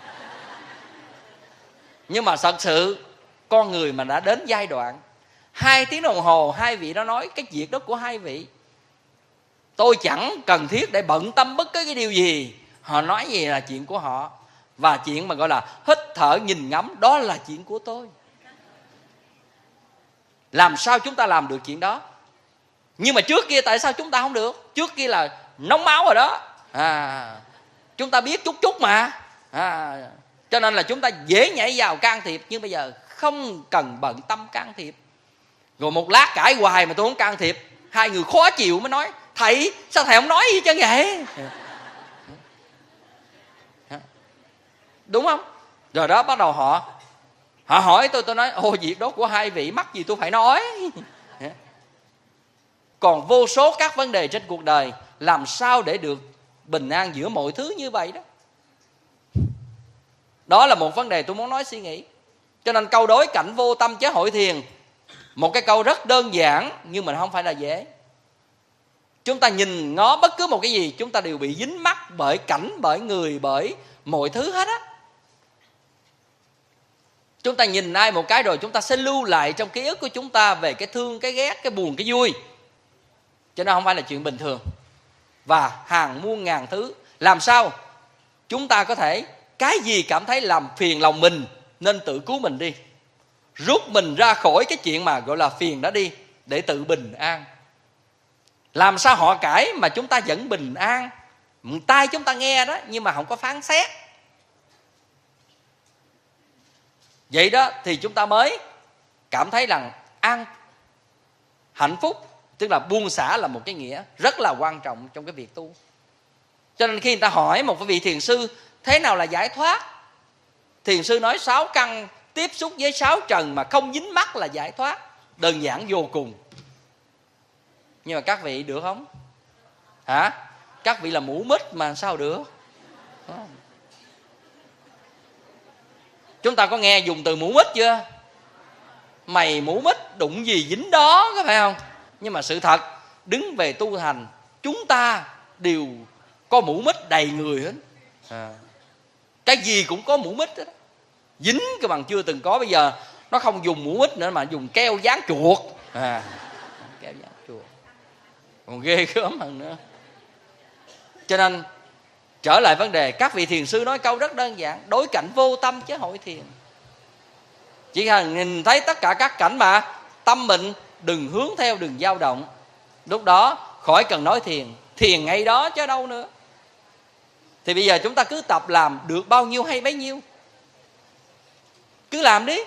Nhưng mà thật sự con người mà đã đến giai đoạn 2 tiếng đồng hồ hai vị đó nói cái việc đó của hai vị, tôi chẳng cần thiết để bận tâm bất cứ cái điều gì. Họ nói gì là chuyện của họ, và chuyện mà gọi là hít thở nhìn ngắm đó là chuyện của tôi. Làm sao chúng ta làm được chuyện đó? Nhưng mà trước kia tại sao chúng ta không được? Trước kia là nóng máu rồi đó. Chúng ta biết chút mà. Cho nên là chúng ta dễ nhảy vào can thiệp. Nhưng bây giờ không cần bận tâm can thiệp. Rồi một lát cãi hoài mà tôi không can thiệp, hai người khó chịu mới nói: thầy sao thầy không nói gì chứ vậy? Đúng không? Rồi đó bắt đầu họ hỏi tôi nói: ồ, việc đó của hai vị mắc gì tôi phải nói. Còn vô số các vấn đề trên cuộc đời, làm sao để được bình an giữa mọi thứ như vậy đó. Đó là một vấn đề tôi muốn nói suy nghĩ. Cho nên câu đối cảnh vô tâm chớ hội thiền, một cái câu rất đơn giản nhưng mà không phải là dễ. Chúng ta nhìn ngó bất cứ một cái gì, chúng ta đều bị dính mắc bởi cảnh, bởi người, bởi mọi thứ hết á. Chúng ta nhìn ai một cái rồi chúng ta sẽ lưu lại trong ký ức của chúng ta về cái thương, cái ghét, cái buồn, cái vui. Cho nên không phải là chuyện bình thường. Và hàng muôn ngàn thứ. Làm sao chúng ta có thể, cái gì cảm thấy làm phiền lòng mình nên tự cứu mình đi, rút mình ra khỏi cái chuyện mà gọi là phiền đó đi, để tự bình an. Làm sao họ cãi mà chúng ta vẫn bình an, tai chúng ta nghe đó nhưng mà không có phán xét. Vậy đó thì chúng ta mới cảm thấy rằng hạnh phúc. Tức là buông xả là một cái nghĩa rất là quan trọng trong cái việc tu. Cho nên khi người ta hỏi một cái vị thiền sư thế nào là giải thoát, thiền sư nói 6 căn tiếp xúc với sáu trần mà không dính mắc là giải thoát. Đơn giản vô cùng. Nhưng mà các vị được không? Hả? Các vị là mũ mít mà sao được? Chúng ta có nghe dùng từ mũ mít chưa? Mày mũ mít đụng gì dính đó, có phải không? Nhưng mà sự thật, đứng về tu hành, chúng ta đều có mũ mít đầy người hết. Cái gì cũng có mũ mít hết. Dính cái bằng chưa từng có. Bây giờ nó không dùng mũ mít nữa mà dùng keo dán chuột. Keo dán chuột còn ghê gớm hơn nữa. Cho nên trở lại vấn đề, các vị thiền sư nói câu rất đơn giản: đối cảnh vô tâm chứ hội thiền. Chỉ cần nhìn thấy tất cả các cảnh mà tâm mình đừng hướng theo, đừng dao động, lúc đó khỏi cần nói thiền. Thiền ngay đó chứ đâu nữa. Thì bây giờ chúng ta cứ tập làm, được bao nhiêu hay bấy nhiêu, cứ làm đi.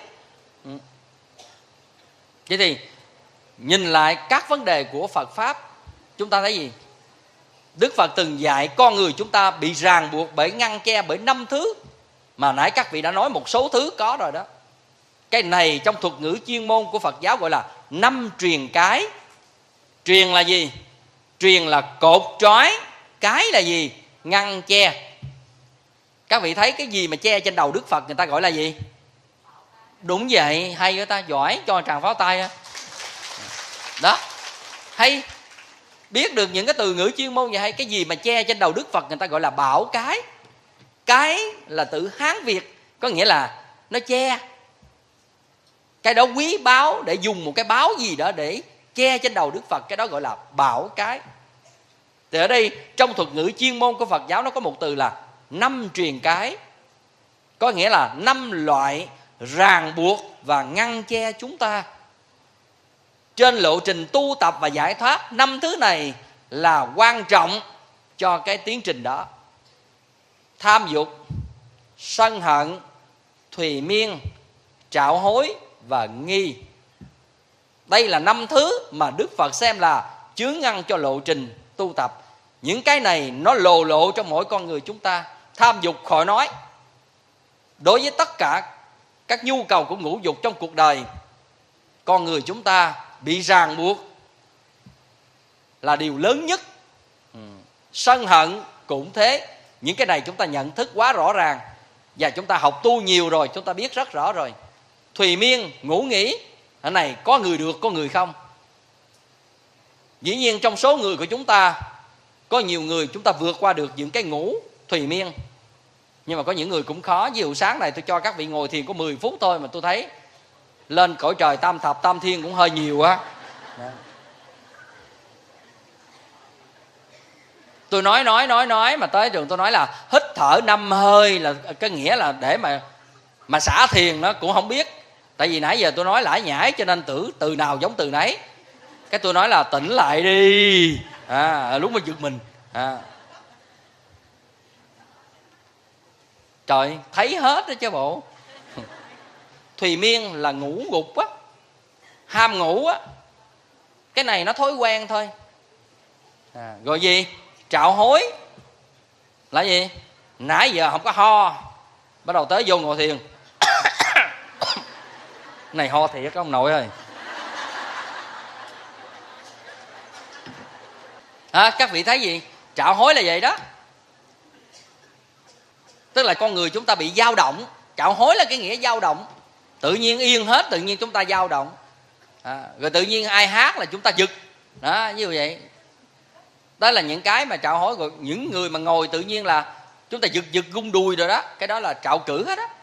Vậy thì nhìn lại các vấn đề của Phật Pháp, chúng ta thấy gì? Đức Phật từng dạy con người chúng ta bị ràng buộc bởi, ngăn che bởi 5 thứ mà nãy các vị đã nói một số thứ có rồi đó. Cái này trong thuật ngữ chuyên môn của Phật giáo gọi là 5 truyền cái. Truyền là gì? Truyền là cột trói, cái là gì? Ngăn che. Các vị thấy cái gì mà che trên đầu Đức Phật người ta gọi là gì? Đúng vậy, hay người ta giỏi, cho tràng pháo tay đó. Hay biết được những cái từ ngữ chuyên môn vậy hay. Cái gì mà che trên đầu Đức Phật người ta gọi là bảo cái. Cái là từ Hán Việt, có nghĩa là nó che. Cái đó quý báu, để dùng một cái báu gì đó để che trên đầu Đức Phật, cái đó gọi là bảo cái. Thì ở đây trong thuật ngữ chuyên môn của Phật giáo nó có một từ là 5 truyền cái, có nghĩa là 5 loại ràng buộc và ngăn che chúng ta. Trên lộ trình tu tập và giải thoát, 5 thứ này là quan trọng cho cái tiến trình đó. Tham dục, sân hận, thùy miên, trạo hối và nghi. Đây là 5 thứ mà Đức Phật xem là chướng ngăn cho lộ trình tu tập. Những cái này nó lồ lộ trong mỗi con người chúng ta. Tham dục khỏi nói. Đối với tất cả các nhu cầu của ngũ dục trong cuộc đời, con người chúng ta bị ràng buộc là điều lớn nhất. Sân hận cũng thế. Những cái này chúng ta nhận thức quá rõ ràng, và chúng ta học tu nhiều rồi, chúng ta biết rất rõ rồi. Thùy miên, ngủ nghỉ, cái này có người được, có người không. Dĩ nhiên trong số người của chúng ta, có nhiều người chúng ta vượt qua được những cái ngủ thùy miên, nhưng mà có những người cũng khó. Ví dụ sáng này tôi cho các vị ngồi thiền có 10 phút thôi mà tôi thấy lên cõi trời tam thập tam thiên cũng hơi nhiều á. Tôi nói mà tới trường tôi nói là hít thở 5 hơi là cái nghĩa là để mà xả thiền nó cũng không biết. Tại vì nãy giờ tôi nói lải nhải cho nên từ nào giống từ nấy. Cái tôi nói là tỉnh lại đi, lúc mà giật mình. Trời, thấy hết đó chứ bộ. Thùy miên là ngủ gục á, ham ngủ á. Cái này nó thói quen thôi. Rồi gì? Trạo hối là gì? Nãy giờ không có ho, bắt đầu tới vô ngồi thiền này ho thiệt ông nội ơi. Các vị thấy gì? Trạo hối là vậy đó. Tức là con người chúng ta bị dao động. Trạo hối là cái nghĩa dao động. Tự nhiên yên hết, tự nhiên chúng ta dao động. Rồi tự nhiên ai hát là chúng ta giật. Đó, như vậy. Đó là những cái mà trạo hối. Rồi những người mà ngồi tự nhiên là chúng ta giật gung đùi rồi đó. Cái đó là trạo cử hết á.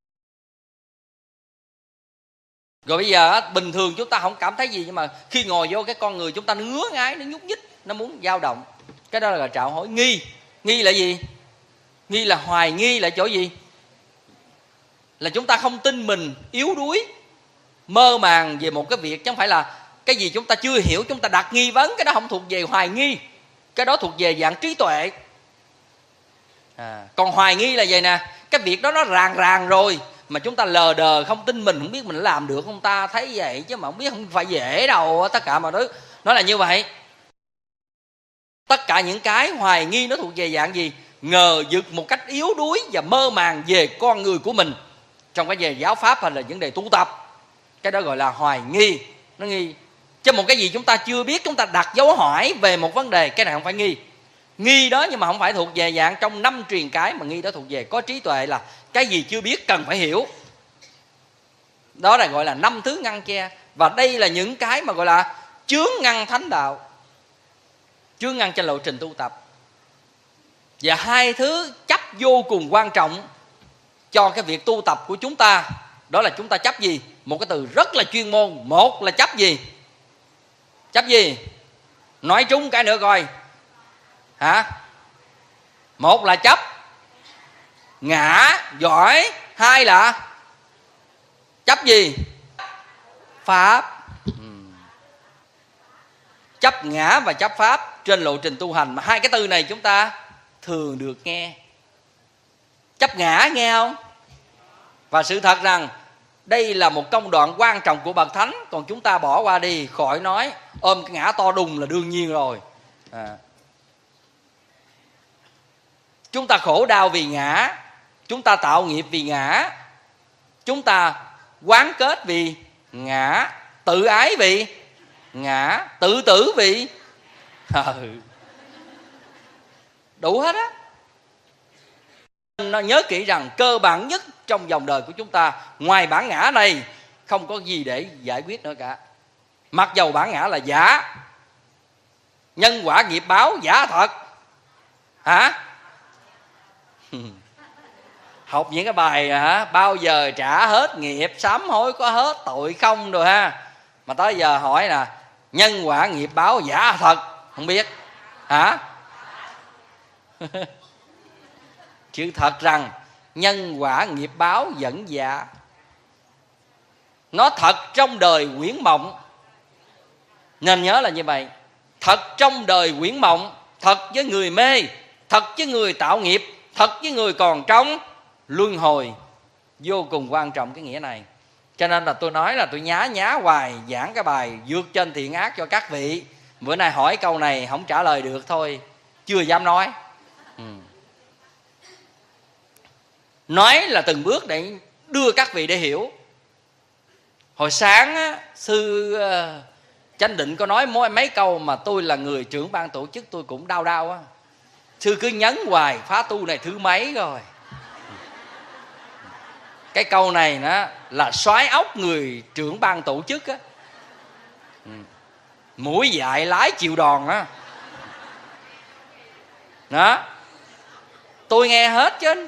Rồi bây giờ bình thường chúng ta không cảm thấy gì, nhưng mà khi ngồi vô cái con người chúng ta nó ngứa ngáy, nó nhúc nhích, nó muốn dao động. Cái đó là trạo hối. Nghi. Nghi là gì? Nghi là hoài nghi là chỗ gì? Là chúng ta không tin mình, yếu đuối, mơ màng về một cái việc, chứ không phải là cái gì chúng ta chưa hiểu chúng ta đặt nghi vấn. Cái đó không thuộc về hoài nghi, cái đó thuộc về dạng trí tuệ. Còn hoài nghi là vậy nè, cái việc đó nó ràng rồi mà chúng ta lờ đờ không tin mình, không biết mình làm được không ta, thấy vậy chứ mà không biết không phải dễ đâu. Tất cả mọi thứ nó là như vậy. Tất cả những cái hoài nghi nó thuộc về dạng gì? Ngờ vực một cách yếu đuối và mơ màng về con người của mình. trong cái về giáo pháp hay là vấn đề tu tập. Cái đó gọi là hoài nghi. Nó nghi chứ một cái gì chúng ta chưa biết, chúng ta đặt dấu hỏi về một vấn đề, cái này không phải nghi. Nghi đó nhưng mà không phải thuộc về dạng trong 5 truyền cái, mà nghi đó thuộc về có trí tuệ, là cái gì chưa biết cần phải hiểu. Đó là gọi là 5 thứ ngăn che. Và đây là những cái mà gọi là chướng ngăn thánh đạo, chướng ngăn trên lộ trình tu tập. Và 2 thứ chấp vô cùng quan trọng cho cái việc tu tập của chúng ta. Đó là chúng ta chấp gì? Một cái từ rất là chuyên môn. Một là chấp gì? Chấp gì? Nói trúng cái nữa coi. Hả? Một là chấp ngã giỏi. 2 là chấp gì? Pháp. Chấp ngã và chấp pháp trên lộ trình tu hành. Mà 2 cái từ này chúng ta thường được nghe. Chấp ngã nghe không? Và sự thật rằng đây là một công đoạn quan trọng của bậc thánh. Còn chúng ta bỏ qua đi, khỏi nói. Ôm cái ngã to đùng là đương nhiên rồi. Chúng ta khổ đau vì ngã, chúng ta tạo nghiệp vì ngã, chúng ta quán kết vì ngã, tự ái vì ngã, tự tử vì đủ hết á. Nó nhớ kỹ rằng cơ bản nhất trong dòng đời của chúng ta, ngoài bản ngã này không có gì để giải quyết nữa cả. Mặc dầu bản ngã là giả, nhân quả nghiệp báo giả thật. Hả? Học những cái bài bao giờ trả hết nghiệp, sám hối có hết tội không rồi ha. Mà tới giờ hỏi là nhân quả nghiệp báo giả thật, không biết. Hả? Chứ thật rằng nhân quả nghiệp báo vẫn giả. Nó thật trong đời huyễn mộng. Nên nhớ là như vậy. Thật trong đời huyễn mộng, thật với người mê, thật với người tạo nghiệp, thật với người còn trong luân hồi. Vô cùng quan trọng cái nghĩa này. Cho nên là tôi nói là tôi nhá hoài giảng cái bài vượt trên thiện ác cho các vị. Bữa nay hỏi câu này không trả lời được thôi, chưa dám nói. Nói là từng bước để đưa các vị để hiểu. Hồi sáng á, sư Chánh Định có nói mấy câu mà tôi là người trưởng ban tổ chức tôi cũng đau á. Sư cứ nhấn hoài, phá tu này thứ mấy rồi. Cái câu này nó là xoái óc người trưởng ban tổ chức á. Mũi dại lái chịu đòn á. Đó, tôi nghe hết chứ.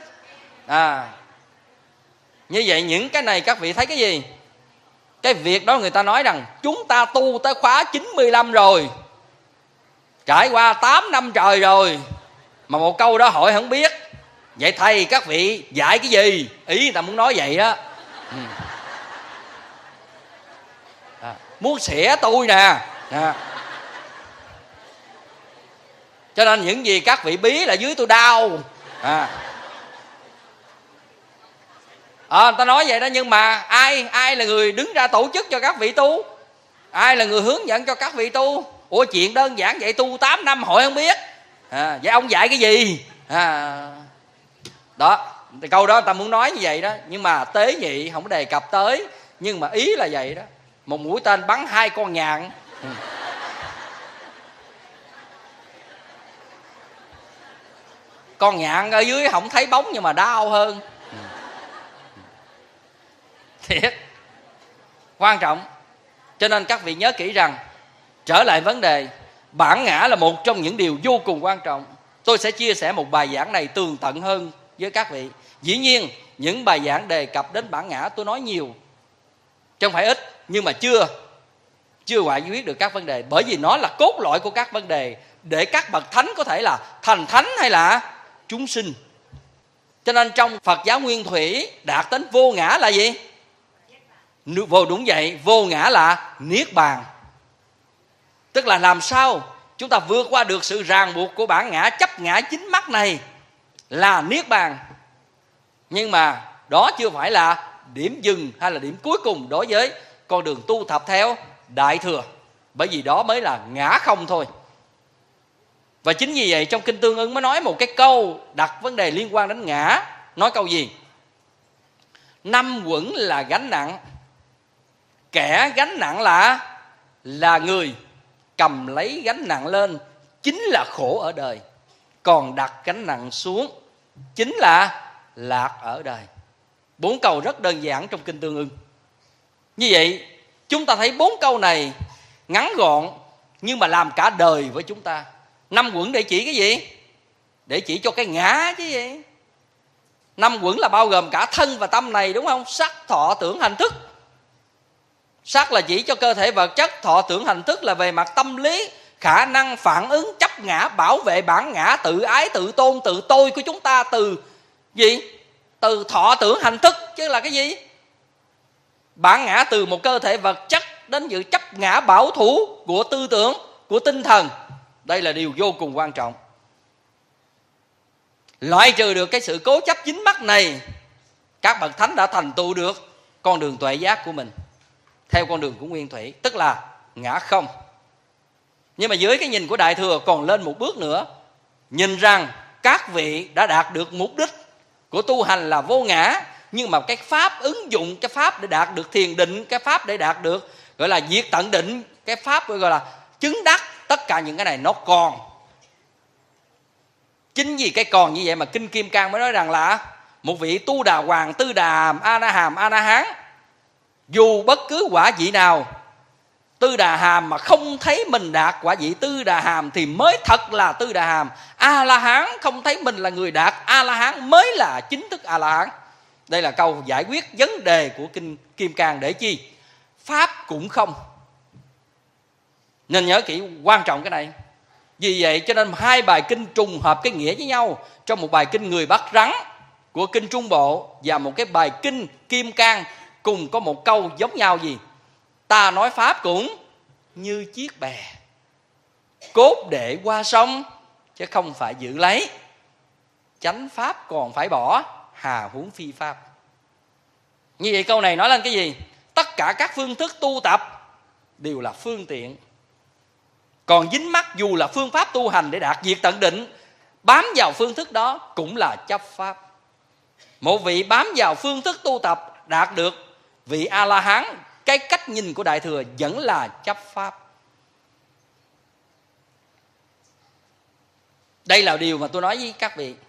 Như vậy những cái này các vị thấy cái gì? Cái việc đó người ta nói rằng chúng ta tu tới khóa 95 rồi, trải qua 8 năm trời rồi, mà một câu đó hỏi không biết. Vậy thầy các vị dạy cái gì? Ý người ta muốn nói vậy đó. Muốn xỉa tôi nè. Cho nên những gì các vị bí là dưới tôi đau. Người ta nói vậy đó. Nhưng mà ai là người đứng ra tổ chức cho các vị tu? Ai là người hướng dẫn cho các vị tu? Ủa chuyện đơn giản vậy tu 8 năm hỏi không biết. Vậy ông dạy cái gì? Đó, câu đó người ta muốn nói như vậy đó. Nhưng mà tế nhị không đề cập tới. Nhưng mà ý là vậy đó. Một mũi tên bắn 2 con nhạn. Con nhạn ở dưới không thấy bóng nhưng mà đau hơn. Thiệt quan trọng. Cho nên các vị nhớ kỹ rằng, trở lại vấn đề, bản ngã là một trong những điều vô cùng quan trọng. Tôi sẽ chia sẻ một bài giảng này tường tận hơn với các vị. Dĩ nhiên những bài giảng đề cập đến bản ngã tôi nói nhiều, chứ không phải ít. Nhưng mà chưa giải quyết được các vấn đề. Bởi vì nó là cốt lõi của các vấn đề, để các bậc thánh có thể là thành thánh hay là chúng sinh. Cho nên trong Phật giáo nguyên thủy đạt đến vô ngã là gì? Đúng vậy, vô ngã là niết bàn. Tức là làm sao chúng ta vượt qua được sự ràng buộc của bản ngã, chấp ngã chính mắt này là niết bàn. Nhưng mà đó chưa phải là điểm dừng hay là điểm cuối cùng đối với con đường tu tập theo Đại Thừa. Bởi vì đó mới là ngã không thôi. Và chính vì vậy trong Kinh Tương Ưng mới nói một cái câu đặt vấn đề liên quan đến ngã. Nói câu gì? Năm quẩn là gánh nặng. Kẻ gánh nặng là người cầm lấy gánh nặng lên, chính là khổ ở đời. Còn đặt gánh nặng xuống, chính là lạc ở đời. 4 câu rất đơn giản trong Kinh Tương Ưng. Như vậy chúng ta thấy 4 câu này ngắn gọn nhưng mà làm cả đời với chúng ta. Năm quẩn để chỉ cái gì? Để chỉ cho cái ngã chứ gì. Năm quẩn là bao gồm cả thân và tâm này, đúng không? Sắc, thọ, tưởng, hành, thức. Sắc là chỉ cho cơ thể vật chất, thọ, tưởng, hành, thức là về mặt tâm lý, khả năng phản ứng, chấp ngã, bảo vệ bản ngã, tự ái, tự tôn, tự tôi của chúng ta. Từ gì? Từ thọ, tưởng, hành, thức. Chứ là cái gì? Bản ngã từ một cơ thể vật chất đến sự chấp ngã bảo thủ của tư tưởng, của tinh thần. Đây là điều vô cùng quan trọng. Loại trừ được cái sự cố chấp dính mắc này, các bậc thánh đã thành tựu được con đường tuệ giác của mình theo con đường của nguyên thủy, tức là ngã không. Nhưng mà dưới cái nhìn của Đại Thừa còn lên một bước nữa, nhìn rằng các vị đã đạt được mục đích của tu hành là vô ngã, nhưng mà cái pháp ứng dụng, cái pháp để đạt được thiền định, cái pháp để đạt được gọi là diệt tận định, cái pháp gọi là chứng đắc, tất cả những cái này nó còn. Chính vì cái còn như vậy mà Kinh Kim Cang mới nói rằng là một vị Tu Đà Hoàng, Tư Đà Hàm, A Na Hán, dù bất cứ quả vị nào, Tư Đà Hàm mà không thấy mình đạt quả vị Tư Đà Hàm thì mới thật là Tư Đà Hàm. A La Hán không thấy mình là người đạt A La Hán mới là chính thức A La Hán. Đây là câu giải quyết vấn đề của Kinh Kim Cang. Để chi? Pháp cũng không. Nên nhớ kỹ, quan trọng cái này. Vì vậy cho nên 2 bài kinh trùng hợp cái nghĩa với nhau trong một bài kinh Người Bắt Rắn của Kinh Trung Bộ và một cái bài kinh Kim Cang cùng có một câu giống nhau gì? Ta nói pháp cũng như chiếc bè, cốt để qua sông chứ không phải giữ lấy. Chánh pháp còn phải bỏ, hà huống phi pháp. Như vậy câu này nói lên cái gì? Tất cả các phương thức tu tập đều là phương tiện. Còn dính mắc dù là phương pháp tu hành để đạt diệt tận định, bám vào phương thức đó cũng là chấp pháp. Một vị bám vào phương thức tu tập đạt được vị A-la-hán, cái cách nhìn của Đại Thừa vẫn là chấp pháp. Đây là điều mà tôi nói với các vị.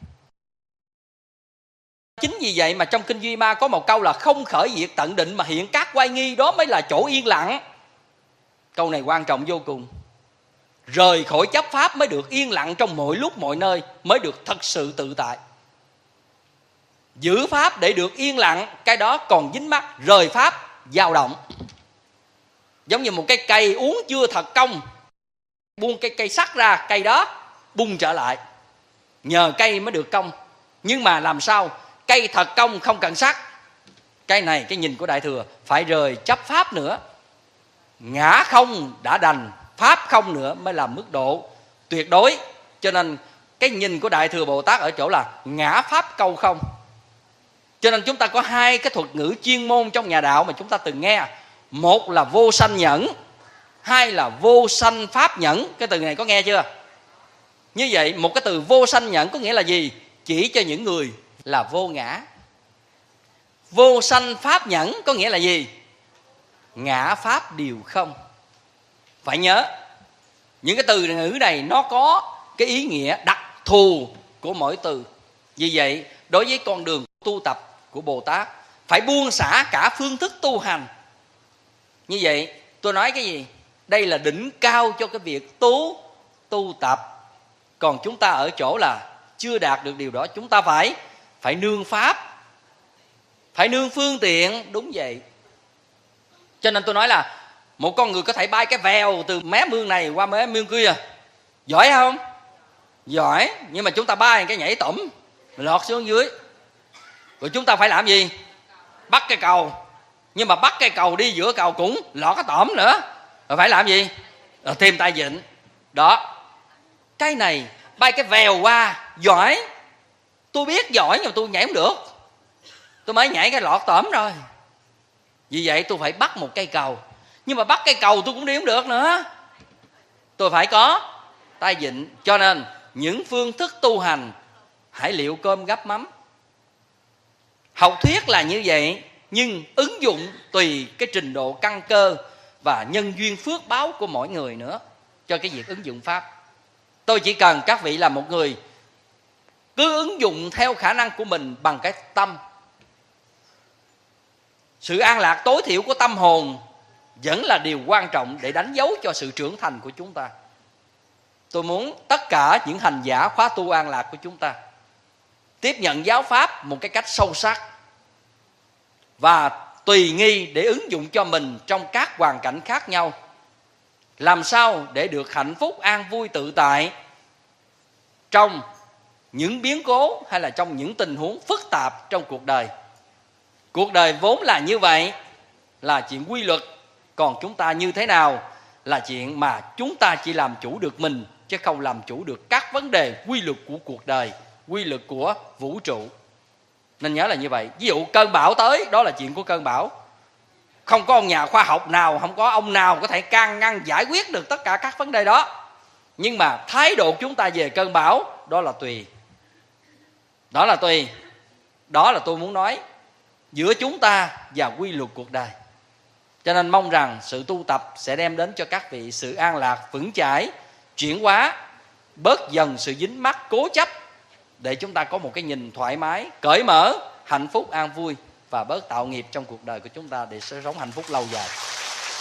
Chính vì vậy mà trong Kinh Duy Ma có một câu là không khởi diệt tận định mà hiện các oai nghi, đó mới là chỗ yên lặng. Câu này quan trọng vô cùng. Rời khỏi chấp pháp mới được yên lặng trong mọi lúc mọi nơi, mới được thật sự tự tại. Giữ pháp để được yên lặng, cái đó còn dính mắc. Rời pháp dao động. Giống như một cái cây uống chưa thật công, buông cái cây sắt ra, cây đó bung trở lại. Nhờ cây mới được công. Nhưng mà làm sao cây thật công không cần sắt? Cái này cái nhìn của Đại Thừa phải rời chấp pháp nữa. Ngã không đã đành, pháp không nữa mới là mức độ tuyệt đối. Cho nên cái nhìn của Đại Thừa Bồ Tát ở chỗ là ngã pháp câu không. Cho nên chúng ta có 2 cái thuật ngữ chuyên môn trong nhà đạo mà chúng ta từng nghe. Một là vô sanh nhẫn, 2 là vô sanh pháp nhẫn. Cái từ này có nghe chưa? Như vậy một cái từ vô sanh nhẫn có nghĩa là gì? Chỉ cho những người là vô ngã. Vô sanh pháp nhẫn có nghĩa là gì? Ngã pháp đều không. Phải nhớ, những cái từ ngữ này nó có cái ý nghĩa đặc thù của mỗi từ. Vì vậy, đối với con đường tu tập của Bồ Tát, phải buông xả cả phương thức tu hành. Như vậy, tôi nói cái gì? Đây là đỉnh cao cho cái việc tu tập. Còn chúng ta ở chỗ là chưa đạt được điều đó. Chúng ta phải nương pháp, phải nương phương tiện. Đúng vậy. Cho nên tôi nói là một con người có thể bay cái vèo từ mé mương này qua mé mương kia, giỏi không? Giỏi. Nhưng mà chúng ta bay cái nhảy tủm lọt xuống dưới, rồi chúng ta phải làm gì? Bắt cái cầu. Nhưng mà bắt cái cầu đi giữa cầu cũng lọt cái tỏm nữa, rồi phải làm gì? Rồi thêm tay vịn. Đó. Cái này bay cái vèo qua giỏi. Tôi biết giỏi nhưng mà tôi nhảy không được. Tôi mới nhảy cái lọt tỏm rồi. Vì vậy tôi phải bắt một cây cầu. Nhưng mà bắt cây cầu tôi cũng đi không được nữa. Tôi phải có tay vịn. Cho nên những phương thức tu hành, hãy liệu cơm gắp mắm. Học thuyết là như vậy, nhưng ứng dụng tùy cái trình độ căn cơ và nhân duyên phước báo của mỗi người nữa cho cái việc ứng dụng pháp. Tôi chỉ cần các vị là một người cứ ứng dụng theo khả năng của mình bằng cái tâm. Sự an lạc tối thiểu của tâm hồn vẫn là điều quan trọng để đánh dấu cho sự trưởng thành của chúng ta. Tôi muốn tất cả những hành giả khóa tu an lạc của chúng ta tiếp nhận giáo pháp một cái cách sâu sắc và tùy nghi để ứng dụng cho mình trong các hoàn cảnh khác nhau. Làm sao để được hạnh phúc, an vui, tự tại trong những biến cố hay là trong những tình huống phức tạp trong cuộc đời. Cuộc đời vốn là như vậy, là chuyện quy luật. Còn chúng ta như thế nào là chuyện mà chúng ta chỉ làm chủ được mình, chứ không làm chủ được các vấn đề quy luật của cuộc đời, quy luật của vũ trụ. Nên nhớ là như vậy. Ví dụ cơn bão tới, đó là chuyện của cơn bão. Không có ông nhà khoa học nào, không có ông nào có thể can ngăn giải quyết được tất cả các vấn đề đó. Nhưng mà thái độ chúng ta về cơn bão, đó là tùy. Đó là tùy. Đó là tôi muốn nói giữa chúng ta và quy luật cuộc đời. Cho nên mong rằng sự tu tập sẽ đem đến cho các vị sự an lạc, vững chãi, chuyển hóa, bớt dần sự dính mắc, cố chấp, để chúng ta có một cái nhìn thoải mái, cởi mở, hạnh phúc, an vui và bớt tạo nghiệp trong cuộc đời của chúng ta để sống hạnh phúc lâu dài.